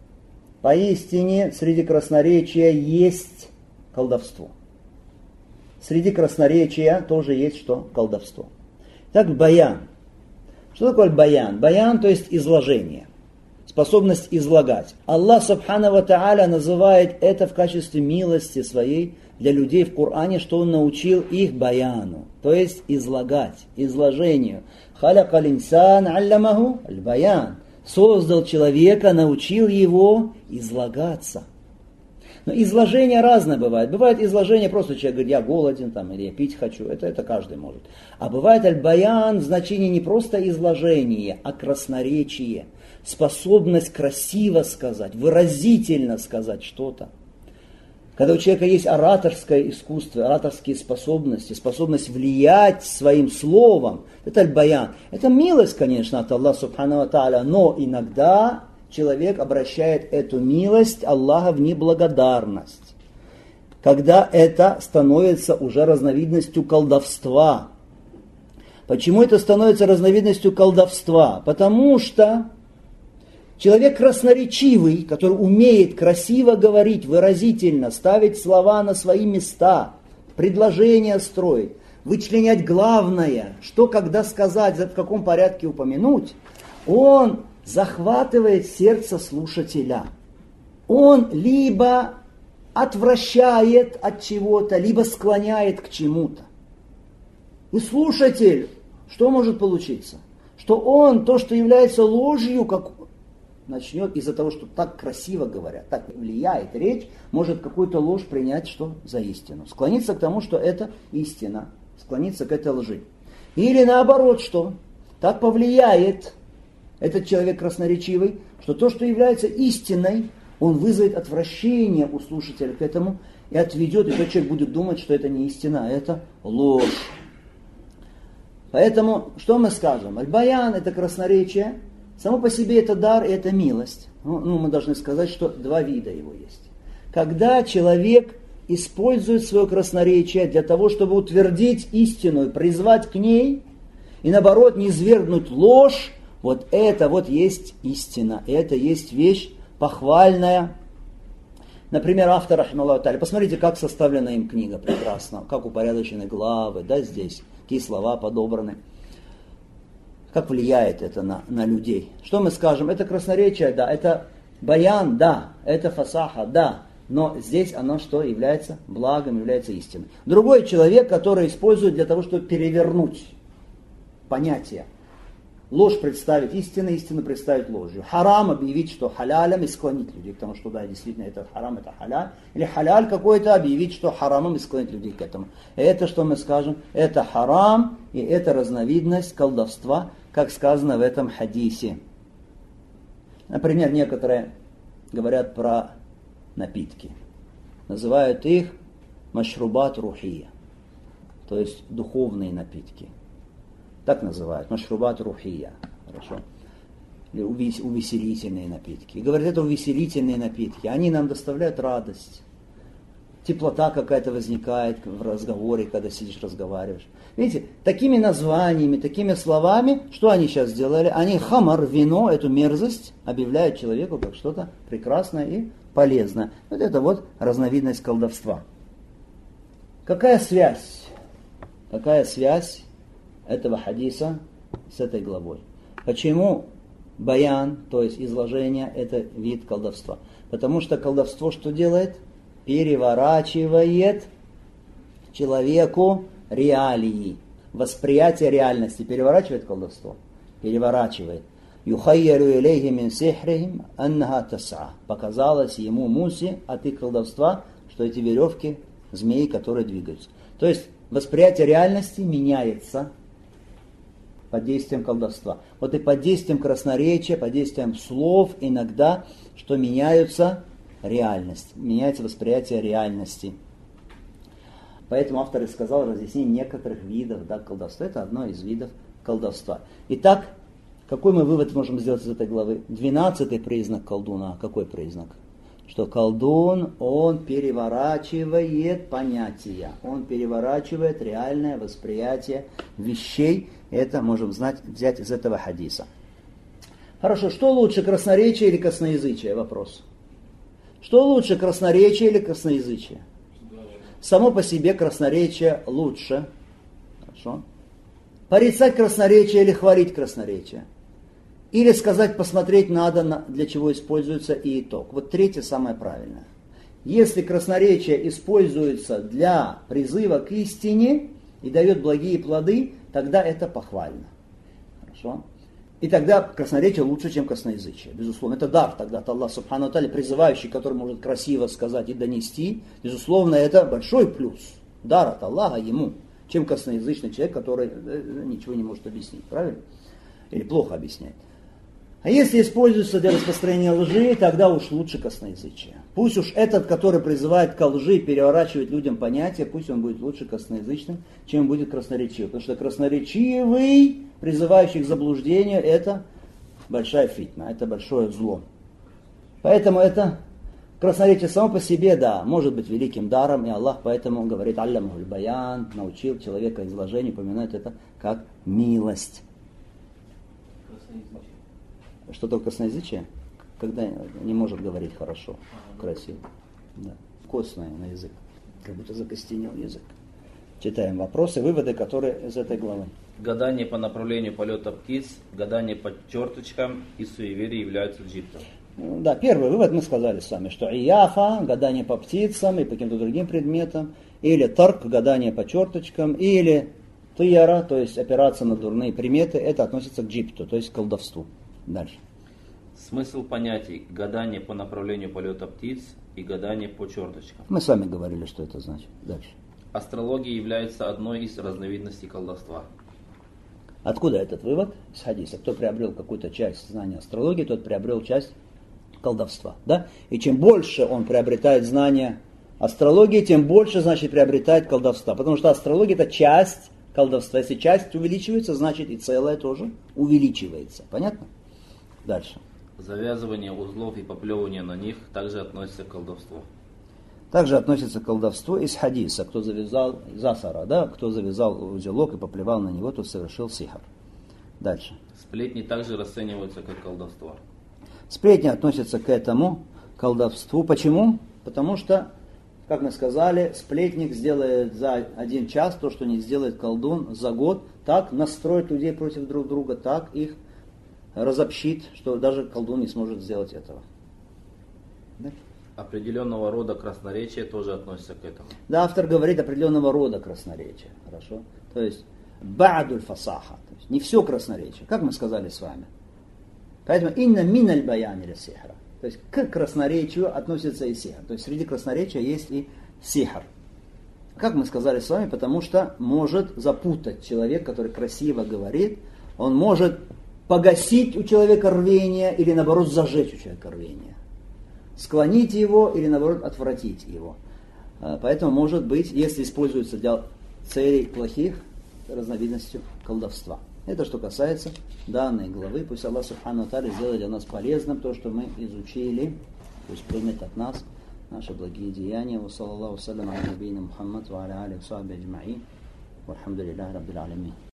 Speaker 1: среди красноречия есть колдовство. Среди красноречия тоже есть что? Колдовство. Так, баян. Что такое баян? Баян, то есть изложение. Способность излагать. Аллах субхану ва тааля называет это в качестве милости своей для людей в Коране, что Он научил их баяну. То есть излагать, изложению. Халякал инсан аллямаху аль-баян. Создал человека, научил его излагаться. Но изложение разное бывает. Бывает изложение, просто человек говорит: я голоден, или я пить хочу. Это каждый может. А бывает аль-баян в значении не просто изложение, а красноречие. Способность красиво сказать, выразительно сказать что-то. Когда у человека есть ораторское искусство, ораторские способности, способность влиять своим словом, это аль-баян. Это милость, конечно, от Аллаха субхану ва тааля, но иногда человек обращает эту милость Аллаха в неблагодарность. Когда это становится уже разновидностью колдовства. Почему это становится разновидностью колдовства? Потому что человек красноречивый, который умеет красиво говорить, выразительно, ставить слова на свои места, предложения строить, вычленять главное, что когда сказать, в каком порядке упомянуть, он захватывает сердце слушателя. Он либо отвращает от чего-то, либо склоняет к чему-то. И слушатель, что может получиться? Что он, то, что является ложью, как начнет из-за того, что так красиво говорят, так влияет речь, может какую-то ложь принять, что за истину. Склониться к тому, что это истина. Склониться к этой лжи. Или наоборот, что так повлияет этот человек красноречивый, что то, что является истиной, он вызовет отвращение у слушателя к этому и отведет, и тот человек будет думать, что это не истина, а это ложь. Поэтому, что мы скажем? Аль-Баян – это красноречие, само по себе это дар и это милость. Мы должны сказать, что два вида его есть. Когда человек использует свое красноречие для того, чтобы утвердить истину и призвать к ней, и наоборот не извергнуть ложь, вот это вот есть истина, и это есть вещь похвальная. Например, автор, рахималлаху тааля, посмотрите, как составлена им книга прекрасно, как упорядочены главы, да, здесь, какие слова подобраны. Как влияет это на людей? Что мы скажем? Это красноречие, да, это баян, да, это фасаха, да, но здесь оно что является благом, является истиной. Другой человек, который использует для того, чтобы перевернуть понятие. Ложь представить истиной, истину представить ложью. Харам объявить, что халялем, и склонить людей к тому, что да, действительно это харам, это халяль. Или халяль какой-то объявить, что харамом, и склонить людей к этому. Это, что мы скажем, это харам, и это разновидность колдовства, как сказано в этом хадисе. Например, некоторые говорят про напитки. Называют их машрубат рухия, то есть духовные напитки. Так называют, машрубат рухия. Хорошо. Или увеселительные напитки. И говорят, это увеселительные напитки. Они нам доставляют радость. Теплота какая-то возникает в разговоре, когда сидишь, разговариваешь. Видите, такими названиями, такими словами, что они сейчас сделали? Они хамар, вино, эту мерзость объявляют человеку как что-то прекрасное и полезное. Вот это вот разновидность колдовства. Какая связь? Какая связь этого хадиса с этой главой? Почему баян, то есть изложение, это вид колдовства? Потому что колдовство что делает? Переворачивает человеку реалии, восприятие реальности. Переворачивает колдовство? Переворачивает. Юхайяру илейхи мин сихрихим аннаха тас'a. Показалось ему Мусе от их колдовства, что эти веревки, змеи, которые двигаются. То есть восприятие реальности меняется под действием колдовства. Вот и под действием красноречия, под действием слов иногда, что меняются реальность, меняется восприятие реальности. Поэтому автор и сказал разъяснение некоторых видов колдовства. Это одно из видов колдовства. Итак, какой мы вывод можем сделать из этой главы? 12-й признак колдуна. Какой признак? Что колдун, он переворачивает понятия, он переворачивает реальное восприятие вещей. Это можем взять из этого хадиса. Хорошо, что лучше, красноречие или косноязычие? Вопрос. Что лучше, красноречие или косноязычие? Само по себе красноречие лучше. Хорошо. Порицать красноречие или хвалить красноречие? Или сказать, посмотреть надо, для чего используется и итог. Вот третье самое правильное. Если красноречие используется для призыва к истине и дает благие плоды, тогда это похвально. Хорошо? И тогда красноречие лучше, чем косноязычие. Безусловно, это дар тогда от Аллаха Субхану ва Тааля, призывающий, который может красиво сказать и донести. Безусловно, это большой плюс. Дар от Аллаха ему, чем косноязычный человек, который ничего не может объяснить. Правильно? Или плохо объясняет. А если используется для распространения лжи, тогда уж лучше косноязычие. Пусть уж этот, который призывает ко лжи, переворачивает людям понятия, пусть он будет лучше косноязычным, чем будет красноречивый. Потому что красноречивый, призывающий к заблуждению, это большая фитна, это большое зло. Поэтому это Красноречие само по себе, да, может быть великим даром, и Аллах поэтому говорит: «Аллямахуль баян», научил человека изложению, упоминает это как милость. Что такое косноязычие? Когда не может говорить хорошо, красиво. Да. Костное на язык. Как будто закостенел язык. Читаем вопросы, выводы, которые из этой главы.
Speaker 3: Гадание по направлению полета птиц, гадание по черточкам и суеверия являются джиптом.
Speaker 1: Да, первый вывод мы сказали с вами, что ияфа, гадание по птицам и по каким-то другим предметам, или тарк, гадание по черточкам, или тияра, то есть опираться на дурные приметы, это относится к джипту, то есть к колдовству. Дальше.
Speaker 3: Смысл понятий гадание по направлению полета птиц и гадание по черточкам.
Speaker 1: Мы с вами говорили, что это значит. Дальше.
Speaker 3: Астрология является одной из разновидностей колдовства.
Speaker 1: Откуда этот вывод? Из хадиса. Кто приобрел какую-то часть знания астрологии, тот приобрел часть колдовства. Да? И чем больше он приобретает знания астрологии, тем больше, значит, приобретает колдовства. Потому что астрология — это часть колдовства. Если часть увеличивается, значит и целое тоже увеличивается. Понятно? Дальше.
Speaker 3: Завязывание узлов и поплевывание на них также относится к колдовству.
Speaker 1: Также относится к колдовству из хадиса. Кто завязал засара, да? Кто завязал узелок и поплевал на него, тот совершил сихар. Дальше.
Speaker 3: Сплетни также расцениваются как колдовство.
Speaker 1: Сплетни относятся к этому колдовству. Почему? Потому что, как мы сказали, сплетник сделает за 1 час то, что не сделает колдун за год. Так настроит людей против друг друга, так их разобщит, что даже колдун не сможет сделать этого. Да?
Speaker 3: Определенного рода красноречие тоже относится к этому.
Speaker 1: Да, автор говорит определенного рода красноречие. Хорошо? То есть ба'дуль фасаха. То есть не все красноречие, как мы сказали с вами. Поэтому инна миналь баян или сихра. То есть к красноречию относится и сихр. То есть среди красноречия есть и сихр. Как мы сказали с вами, потому что может запутать человек, который красиво говорит, он может погасить у человека рвение или наоборот зажечь у человека рвение. Склонить его или наоборот отвратить его. Поэтому может быть, если используется для целей плохих, разновидностью колдовства. Это что касается данной главы. Пусть Аллах Субхану ва Тааля сделает для нас полезным то, что мы изучили. Пусть примет от нас наши благие деяния. Ва саллаллаху салям аля набийна Мухаммад ва аля алихи ва сахбихи аджмаин. Вальхамдулиллахи раббил алямин.